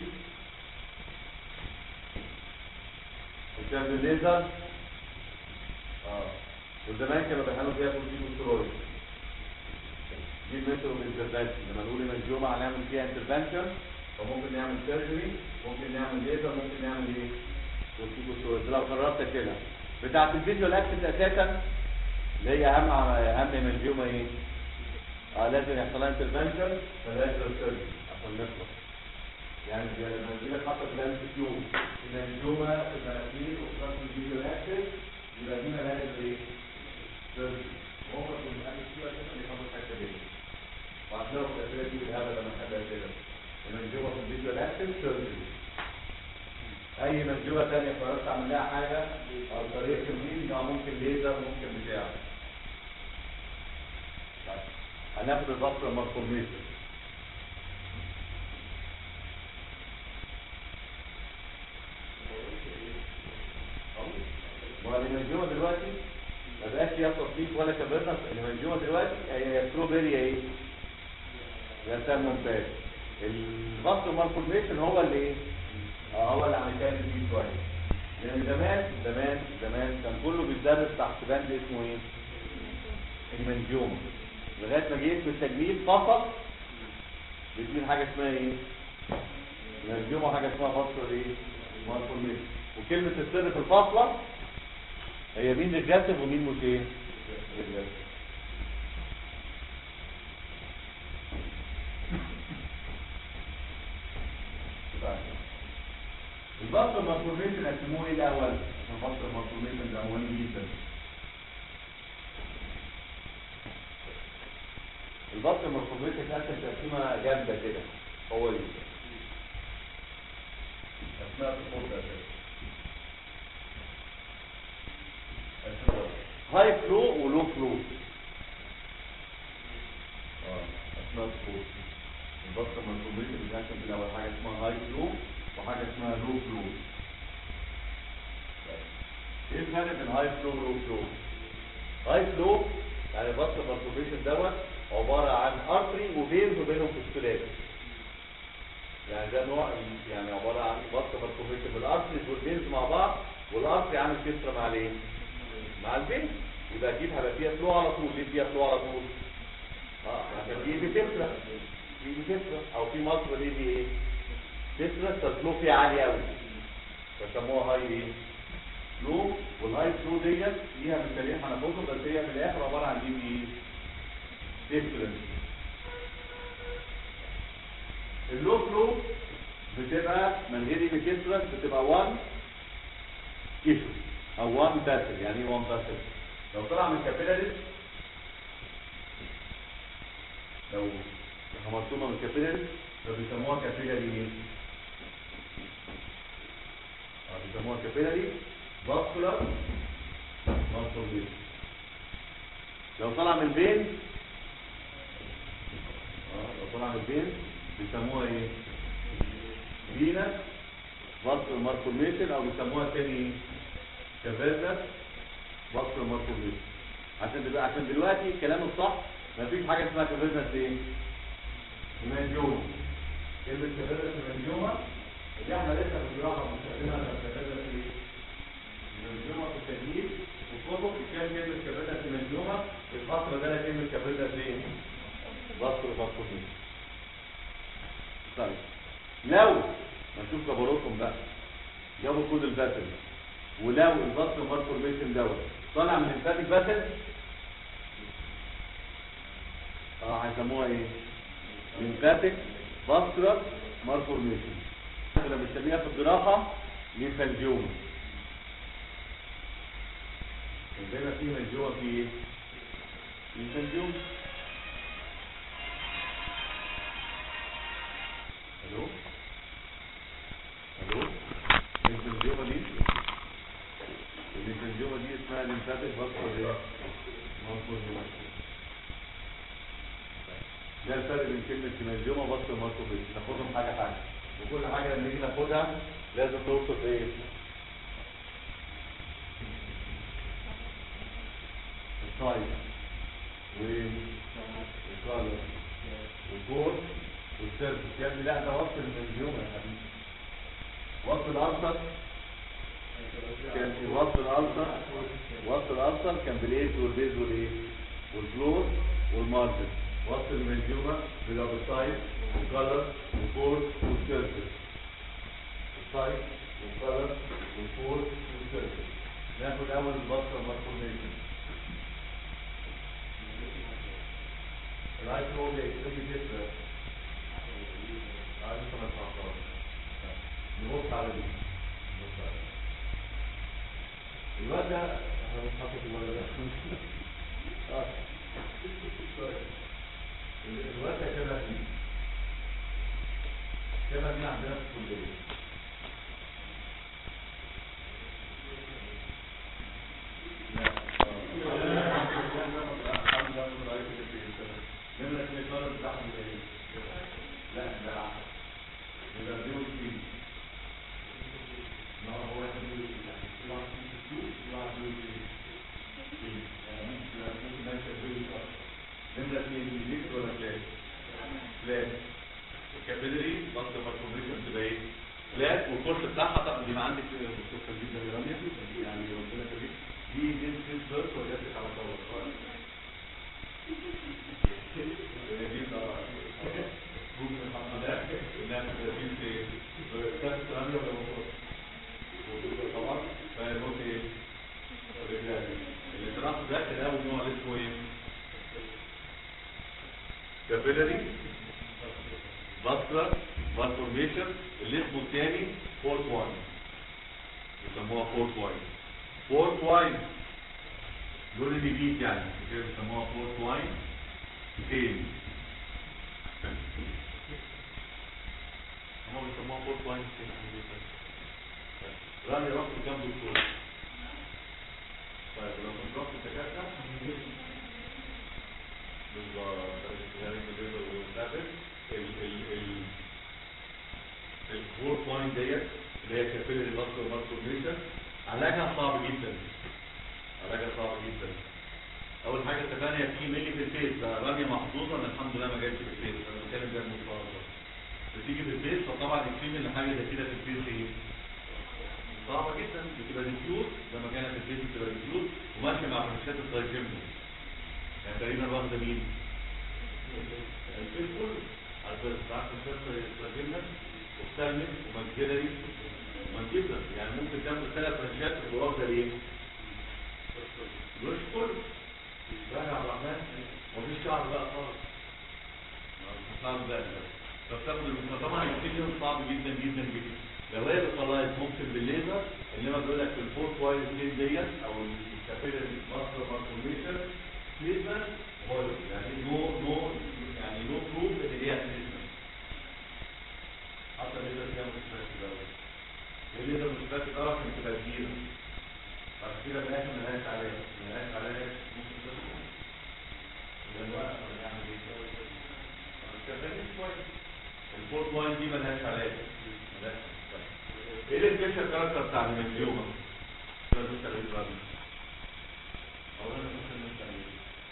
تتشال بالليزر، اه وزمان كانوا بيحلوا فيها كورتيكوستيرويد. دي ميثود انترفنشن، لما نقول هيمانجوما هنعمل فيها انترفنشن، فممكن نعمل سيرجري، ممكن نعمل ليزر، ممكن نعمل ايه؟ كورتيكوستيرويد. لو قررت كده بتاعت الفيجوال اكسس اساسا اللي هي اهم اهم هيمانجوما ايه؟ اه لازم يحصل لها انترفنشن، فلازم سيرجري عشان نخلص. يعني لما نجي لك حتى في الام سي كيو هيمانجوما في المناخير وفي الفيجوال اكسس يبقى دي لازم ايه؟ سيرجري. وهم في الام سي كيو اساسا بيحطوا الحته دي. وعشان لو الاسئله دي بالهبل لما نحلها كده المنجومه في الفيجوال اكسس سيرجري. اي منجومه ثانيه قررت اعمل لها حاجه او طريقه تمرين او ممكن ليزر ممكن بتاع. هناخد البصره مالفورميشن. والمنجومه دلوقتي ما بقاش فيها تصنيف ولا كبرنا. المنجومه دلوقتي هي ستروبيري ايه؟ يا سالمون باش. البصره مالفورميشن هو اللي ايه؟ اه هو اللي هنتكلم فيه شويه. لان زمان زمان زمان كان كله بيتدرس تحت بند اسمه ايه؟ المنجومه. لغايه ما جيت في التجميل فقط بتجيب حاجه اسمها ايه؟ المنجومه وحاجه اسمها فصل ايه؟ مالفورميشن. وكلمه السر في الفاصله هي مين ريجريسيف ومين مش ايه؟ ريجريسيف. البصر المالفورميشن هتسموه ايه الاول؟ عشان البصر المالفورميشن ده مهم جدا. البصر المالفورميشن تقسم تقسيمه جامده كده. هو ايه؟ اسمها الخطوط ده هاي فلو ولو فلو. اه اسمها الخطوط. البصر المالفورميشن بتقسم في الاول حاجه اسمها هاي فلو وحاجه اسمها لو فلو. ايه الفرق بين هاي فلو ولو فلو؟ هاي فلو يعني البصر المالفورميشن دوت عباره عن ارتري وفينز وبينهم فيستولات. يعني ده نوع يعني عباره عن بطه بالكوميشن بالارتريز والفينز مع بعض، والارتري عامل كسره مع الايه؟ مع الفين، يبقى اكيد هيبقى فيها فلو على طول. ليه فيها فلو على طول؟ اه عشان دي دي كسره، دي دي كسره او في مصر دي دي ايه؟ كسره الفلو فيها عالي قوي فسموها هاي ايه؟ فلو. والهاي فلو ديت ليها مثالين هناخدهم، بس هي في الاخر عباره عن دي دي ديفرنس. اللو فلو بتبقى من غير ايه بكسره، بتبقى واحد كيشو او واحد باسل. يعني ايه واحد باسل؟ لو طلع من كابيلاريز، لو مرسومه من كابيلاريز فبيسموها كابيلاري ايه؟ اه بيسموها كابيلاري فاسكولار مالفورميشن. لو طلع من الفين، اه لو طلع من الفين بيسموها ايه؟ فينس فاسكولار مالفورميشن، او بيسموها تاني ايه؟ كافيرنس فاسكولار مالفورميشن. عشان دلوقتي عشان دلوقتي الكلام الصح مفيش حاجه اسمها كافيرنس ايه؟ هيمانجيوما. كلمه كافيرنس هيمانجيوما اللي احنا لسه بنقراها بنستخدمها كافيرنس ايه؟ هيمانجيوما في التجميل والكتب كان كلمه كافيرنس هيمانجيوما الفتره ده كلمه كافيرنس ايه؟ فاسكولار مالفورميشن. طيب لو نشوف جبروتهم بقى، جابوا كود الباتل، ولو الفاسكولار مالفورميشن دوت طالع من الفاتيك باتل اه هيسموها ايه؟ ليمفاتيك فاسكولار مالفورميشن. احنا بنسميها في الجراحه ليمفانجيوما. عندنا في منجومه في ايه؟ ليمفانجيوما. الو الو الليمفانجيوما دي الليمفانجيوما دي اسمها ليمفاتيك فاسكولار مالفورميشن. ده الفرق بين كلمه ليمفانجيوما وفاسكولار مالفورميشن. ناخدهم حاجه حاجه، وكل حاجه لما نيجي ناخدها لازم توصف ايه؟ السايز والكالر والجول والسيرفس. يا ابني لا ده وصف الليمفانجيوما يا حبيبي. وصف الألسر كان في وصف الألسر وصف الألسر كان بالايد والبيز والايه؟ والفلور والمارجن. وصف المنجومة بالابسايد والكالر والفور والسيرفس. السايد والكالر والفور والسيرفس. ناخد اول البصره والمالفورميشن. الرايت فلور ده اكستريملي ديفرنت. عايز خمس عشرات. نبص على دي. نبص على دي. الواد ده انا مش حاطط الولد ده. اه الوقت شبه دي شبه دي عندنا في الكلية. لا ده العقل ده بيقول فيه ما هو بيقول فيه يطلع فيه يطلع فيه يعني ممكن ما يشبهش اكتر. نمرة اثنين دي ولا فلات؟ فلات. الكابيلري بطل مالفورميشن تبقى ايه؟ فلات. والكورس بتاعها طبعا دي ما عندك السكر جدا يا رامي يعني ربنا يخليك. دي دي سيس بيرس ولا جاتك على طول؟ دي طبعا بوك محمد ده لا في في كاس رامي ولا موضوع؟ طبعا فالموت ايه؟ اللي طلعت ده كان اول نوع اسمه ايه؟ كابيلاري فاسكولار مالفورميشن. اللي اسمه الثاني فورت واين بيسموها فورت واين. فورت واين دول اللي بيت يعني كده بيسموها فورت واين تاني. هم بيسموها فورت واين تاني. رامي رحت جنب الدكتور. طيب لو كنت رحت الدكاتره الفور بوينت ديت اللي هي كابيلاري فاسكولار مالفورميشن علاجها صعب جدا. علاجها صعب جدا. اول حاجه اتفقنا في ملي في الفيس. راميه محظوظه ان الحمد لله ما جاتش في الفيس. انا بتكلم ده المصاب.
بتيجي في البيت، فطبعا الكريم اللي حاجه زي كده في البيت ايه؟ صعبه جدا، بتبقى ديفيوز لما كانت في البيت بتبقى ديفيوز وماشيه مع فرنشات الدايجيمنت. يعني تقريبا واخده مين؟ البيت كله. عارف بتاع فرنشات الدايجيمنت وبتعمل ومانجيلري ومانجيبلر، يعني ممكن تعمل ثلاث فرنشات تبقى واخده ايه؟ الوش كله. بقى يا عبد الرحمن مفيش شعر بقى خالص. صعب بقى فبتاخد المسمى. طبعا الفيجن صعب جدا جدا جدا. لو هي بتطلعت ممكن بالليزر، انما بيقول لك في الفور كويس ستيج ديت او الكابيلاري ماسكر ماركوميشن ليزر هو يعني نو نو يعني نو بروف ان هي ليزر. حتى الليزر فيها مشكلات دوت. الليزر مشكلات الارق مش تبقى كبيره. بعد كده في الاخر ملهاش علاج، ملهاش علاج ممكن تدخل. يبقى الوقت هنعمل ايه؟ الكابيلاري كويس. الفور بوينت دي ملهاش علاج. ملهاش. ايه الانفكشن كاركتر بتاع المنجيوما؟ ده دوت عليه دلوقتي. اولا ممكن نسال ايه؟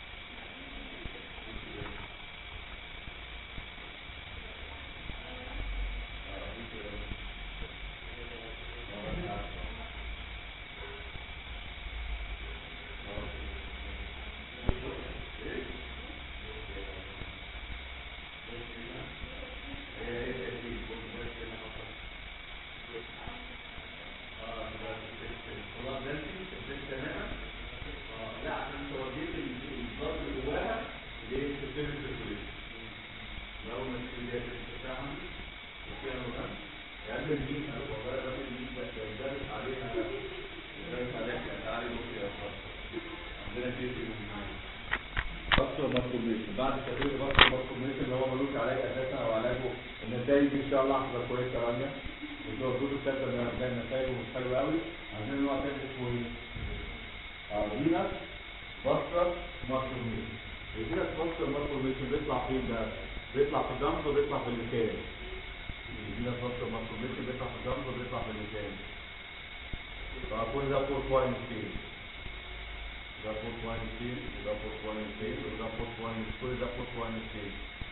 بعد تدريب الرقم الماركوميشن اللي هو ملوش علاج اساسا او علاجه النتائج ان شاء الله هتبقى كويسه رانيا. انتوا وجودوا الثالثه اللي هتلاقي النتائج مش حلوه قوي. عايزين نوع تاني اسمه ايه؟ اه فينس باستر ماركوميشن. الفينس باستر ماركوميشن بيطلع فين بقى؟ بيطلع في الجنب وبيطلع في اللسان. الفينس باستر ماركوميشن بيطلع في الجنب وبيطلع في اللسان. فكل ده فور بوينت ستيج. ده فور بوينت ستيج وده فور بوينت ستيج وده فور بوينت كل ده فور بوينت ستيج.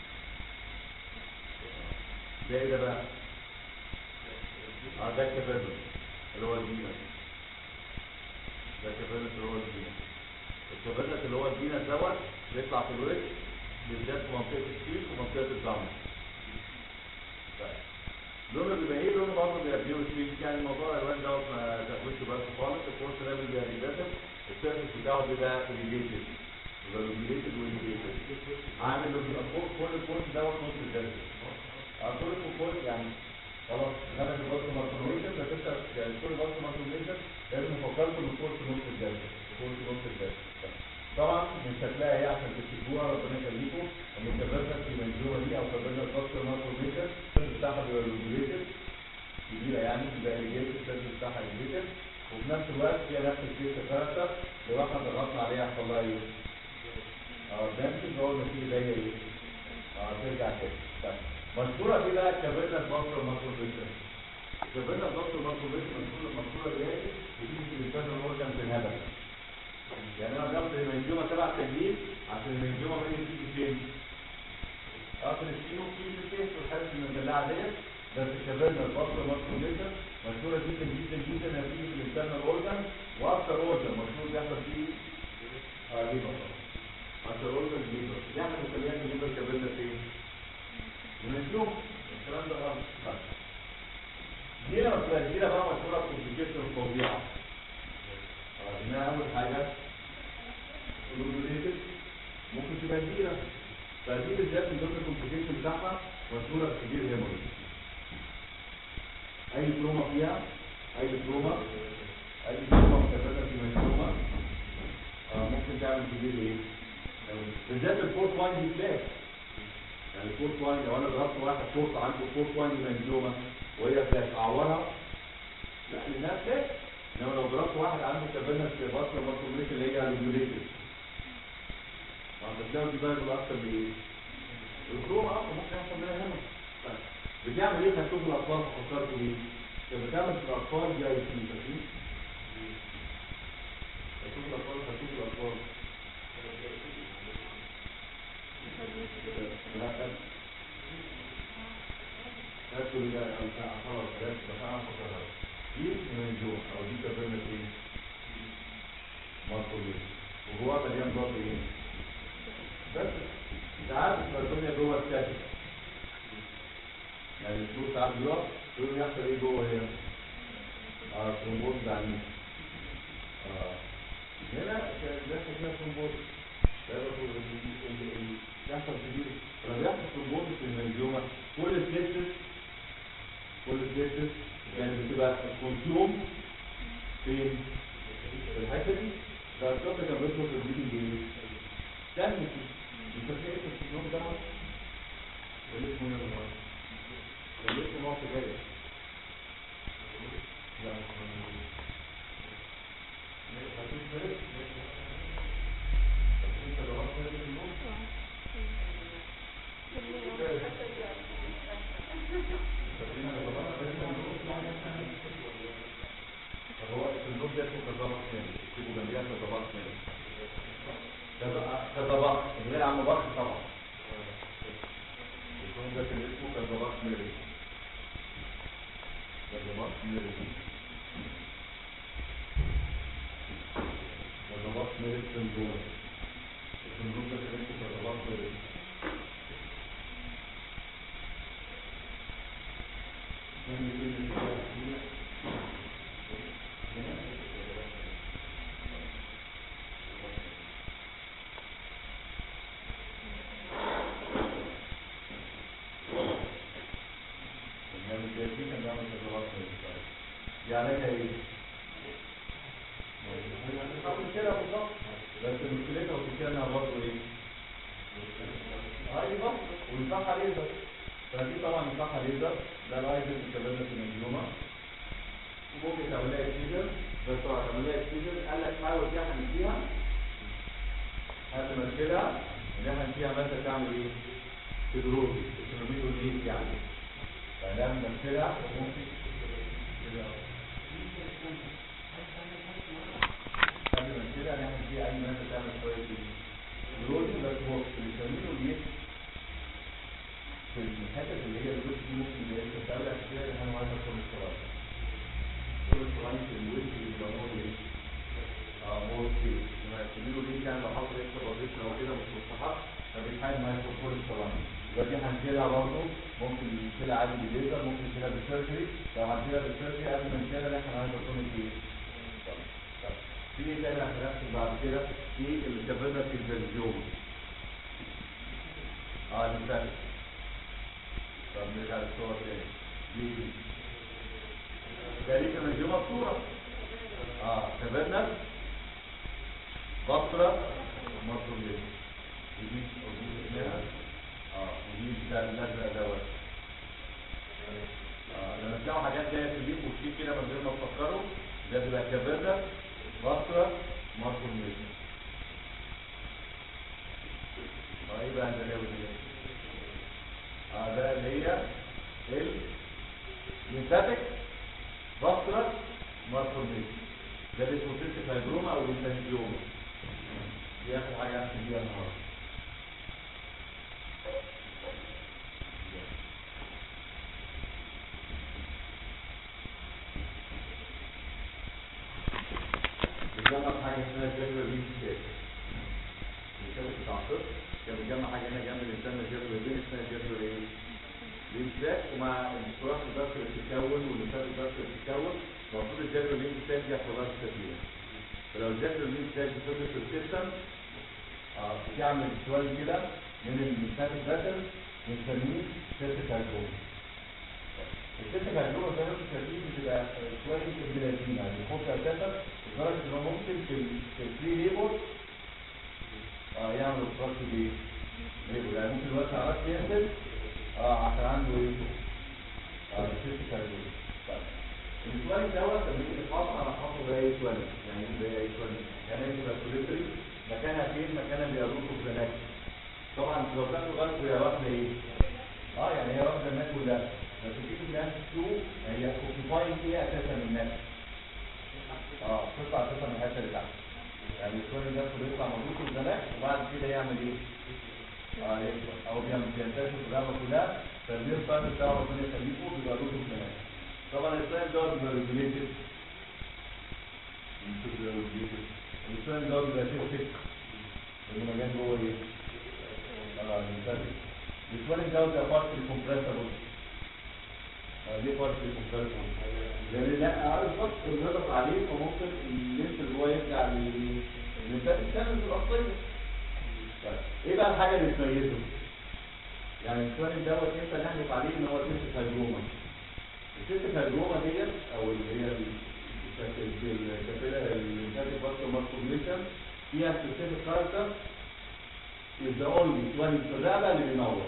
ده ايه ده بقى؟ اه ده الكافيرنس اللي هو الفينس. ده الكافيرنس اللي هو الفينس. الكافيرنس اللي هو الفينس دوت بيطلع في الوجه بالذات في منطقه السيف ومنطقه الضم. طيب لونه بيبقى ايه؟ لونه برضه بيبقى بيو سويت. يعني موضوع الالوان دوت ما تاخدش بالك خالص. الكورس ده بيبقى ريلاتيف، السيرفيس بتاعه بيبقى ريليتد يبقى ريليتد وريليتد. عامل له بيبقى فوق كل الكورس دوت نص الجلد. اه كل الكورس يعني خلاص خدت الباص ماركوميشن بس انت يعني كل باص ماركوميشن لازم فكرت ان الكورس نص الجلد. الكورس نص الجلد. طبعا مش هتلاقي ايه عشان تكتبوها ربنا يخليكم ان الكبرنس في المنجومه دي او كبرنس باص ماركوميشن بتاعها بيبقى ريليتد كبيره يعني بيبقى ريليتد السيرفيس بتاعها ريليتد وفي نفس الوقت فيها نفس الكيس كاركتر لو احنا ضغطنا عليها يحصل لها ايه؟ اه دامج اللي هو النتيجه زي ايه؟ اه ترجع تاني. طيب مشهوره دي بقى الكابيلر باستر ماركوميشن. الكابيلر باستر ماركوميشن مشهوره مشهوره بايه؟ بتيجي في الانترنال اورجان في الهبل. يعني انا ضغط المنجومه تبع تجديد عشان المنجومه ما تيجي فين؟ اه في السينو في الكيس والحاله المدلعه ديت. بس الكابيلر باستر ماركوميشن مشهوره جدا جدا جدا هتيجي في الانترنال اورجان واكثر اورجان مشهور بيحصل فيه اه ليبر. اكثر اورجان ليبر. يعني مسميات الليبر كابيلر فين؟ ونشوف الكلام ده غلط. دي لما تبقى كبيره بقى مشهوره بكومبليكيشن فظيعه. انها اول حاجه كلوريتد ممكن تبقى كبيره. فدي بالذات من ضمن الكومبليكيشن بتاعها مشهوره بكبير هيموريج. اي تروما فيها اي تروما اي تروما مكرره في المنجومه آه ممكن تعمل كبير ايه؟ بالذات الفورت واين دي فلاش. يعني الفورت واين لو انا ضربت واحد فورت عنده فورت واين منجومه وهي فلاش اعورها؟ لا لانها فلاش. انما لو ضربت واحد عنده كابيلر في باستر ماركوميشن اللي هي ريجوليتد فانت تلاقي دي درجه اكتر بايه؟ التروما اصلا ممكن يحصل منها هنا. بتعمل ايه هتشوف الاطفال فكرتوا بيه؟ كانت بتعمل في الاطفال دي اي سي فاكرين؟ هتشوف الاطفال هتشوف الاطفال لا
اسمها ثرومبوز. ده يحصل كتير. لما بيحصل ثرومبوز في المنجومه كل الكيسز كل الكيسز يعني بتبقى كونسيوم فين؟ في الحته دي. ده الشخص كان بيطلب البيبي ايه؟ دم انت فاكر السندروم ده؟ ولا اسمه ايه ده؟ ولا اسمه نوع سجاير؟ لا هو السندروم ده اسمه كذابق ثاني، اكتبوا جنبيها كذابق ثاني. كذابق من غير عم بخ طبعا. السندروم ده كان اسمه كذابق ثاني. كذابق ثاني. كذابق ثاني سندروم. السندروم ده كان اسمه كذابق ثاني. يعني ايه؟ كده بالظبط. بس مشكلتها وفكرة انها برضه ايه؟ ايوه وينصح ليزر. فدي طبعا ينصح ليزر ده لايزر بتكلمنا في المنجومه. ممكن تعملها اكسجن بس لو هتعملها اكسجن قال لك حاول تحمل فيها هتمشي كده نحن فيها ماده تعمل ايه؟ تدروز السينوميتو ليك يعني. فنعمل كده وممكن كده قبل ما كده نعمل فيها اي ماده تعمل شويه تدروز بس هو السينوميتو ليك في الحتة اللي هي الوش دي ممكن اللي هي تتابع كده اللي احنا عايزين نكون الصراحة. كل الصراحة في الوش اللي بيعملوا ايه؟ اه موتي لما يعملوا ليه كان لو حصل اكتر بوزيشن او كده مش مستحق فبيحاول ما يكون كل الصراحة. يبقى دي هنشيلها برضه ممكن نشيلها عادي بالليزر ممكن نشيلها بالسيرجري لو هنشيلها بالسيرجري قبل ما نشيلها اللي احنا عايزين نكون ايه؟ في ايه تاني هنحصل بعد كده؟ في اللي كبرنا في الفيرجيوم. اه نتاكد. طب نرجع للصورة تاني دي ده ليه منجومة بصورة اه كبرنا بصرة مصر ليه ودي ودي اسمها اه ودي بتاع النزرة دوت اه لما تلاقوا حاجات جاية في الليف وشي كده من غير ما تفكروا ده بيبقى كبرنا بصرة مصر ليه اه ايه بقى الجلاوي دي اه ده اللي هي الليمفاتيك بصرة ماركورنيت ده اللي اسمه سيست فايبروما او الليمفانجيوما. دي اخر حاجه هنحكي فيها النهارده. بنجمع حاجه اسمها جنرال رينج ستيت. الكتاب بتاع الطب كان بيجمع حاجه هنا جنب الانسان جنرال رينج اسمها جنرال رينج الانسان ومع الصراخ الضغط اللي بتتكون والانسان الضغط اللي بتتكون المفروض الجنرال رينج ستيت دي يحصل لها تكوين. فلو الجنرال رينج ستيت بتفضل في السيستم اه بتعمل شويه كده من الانسان البشر بنسميه سيست فايبروما. السيست فايبروما زي ما انتم شايفين بتبقى شويه الجلاتين يعني بيخش اساسا لدرجه ان هو ممكن في الفري ليبر اه يعمل الضغط بايه؟ ليبر يعني ممكن الوقت على راسه ينزل اه عشان عنده ايه؟ اه السيست فايبروما. السؤال دوت لما يجي يتحط على خطوه زي ايه سؤال يعني زي ايه سؤال يعني يبقى كوليتري مكانها فين؟ مكانها بيروحوا في النك. طبعا لو كانوا غلطوا يا واخده ايه؟ اه يعني هي واخده النك كلها بس تيجي في النك تو هي اوكيباينج ايه اساسا من النك؟ اه تطلع اساسا من الحته اللي تحت. يعني السؤال ده بيطلع موجود في النك وبعد كده يعمل ايه؟ اه يكبر او بينتشر في الرقبه كلها فالنيرف بتاعه ربنا يخليكم بيبقى له في النك. طبعا السؤال ده بيبقى ريجوليتد السؤال ده بيبقى فيه فك لما كان جوه ايه؟ اه المنتج السؤال ده بيبقى بارت الكمبريسور ليه بارت الكمبريسور؟ لان لا عارف بس الضغط عليه فممكن اللينس اللي هو يرجع لللينس والثاني الشامل الأصلية. طيب إيه بقى الحاجة اللي تميزه؟ يعني السؤال دوت أنت نحلف عليه إن هو سيستم هيدروما. السيستم هيدروما ديت أو اللي هي الكابيلا الكابيلا فاسكو ماركوميشن فيها سبيسيفيك كاركتر is the only one في الرقبة اللي بينور.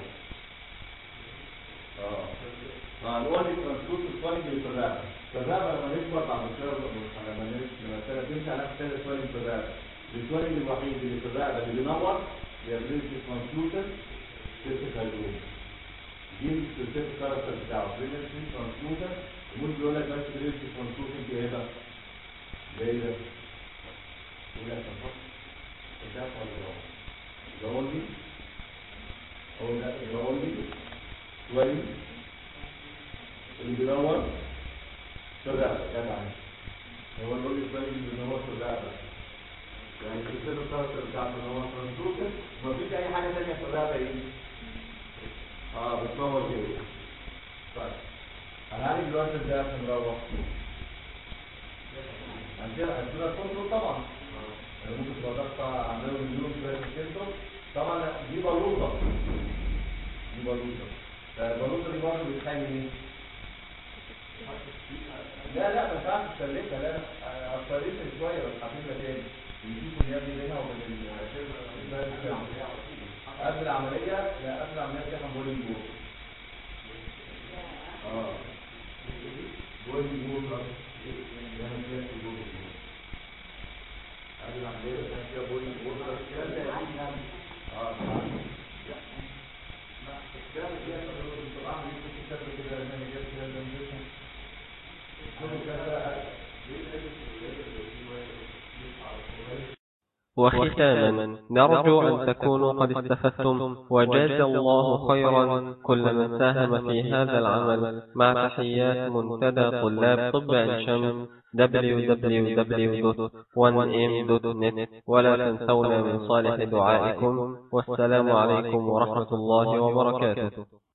اه مع الأولي ترانسلوت الصالح اللي في الرقبة. في الرقبة لما نكبر بعد الشهر لما لما السنة تمشي على نفس السنة الصالح في الرقبة. الصالح الوحيد اللي في الرقبة اللي بينور هي برينسي ترانسلوتر سيستم هيدروما. دي السبيسيفيك كاركتر بتاعه برينسي ترانسلوتر. ممكن يقول لك بس برينسي ترانسلوتر دي ايه بقى؟ ايه ده؟ يقول لك صح؟ بتاعت ولا the only or that the only dwelling اللي بينور في الرقبة جدع هو الأولي dwelling اللي بينور في الرقبة يعني السلسلة الكاركتر بتاعته ان هو ترانسلوسنت مفيش أي حاجة تانية في الرقبة ايه؟ اه بتنور كده. طيب هنعالج دلوقتي ازاي عشان نروح؟ عندنا عندنا كنترول طبعا ممكن تبقى ضغطة عملوا مليون شوية في السنتر. طبعا دي بلوطة دي بلوطة البلوطة دي برضه بتخلي ايه؟ لا لا ما ينفعش تسلكها لا اثرتها شوية بس هتبقى تاني نشوف اليد بينها وبين قبل العملية لا قبل العملية دي احنا بولينج جول اه بولينج جول يعني كده جول قبل العملية كان فيها بولينج جول اه لا الكلام ده طبعا بيكون كتاب كده ان هي جت كده دمجتها كل كده
وختاما نرجو أن تكونوا قد استفدتم وجزى الله خيرا كل من ساهم في هذا العمل مع تحيات منتدى طلاب طب عين شمس دبليو دبليو دبليو دوت وان ام دوت نت ولا تنسونا من صالح دعائكم والسلام عليكم ورحمة الله وبركاته.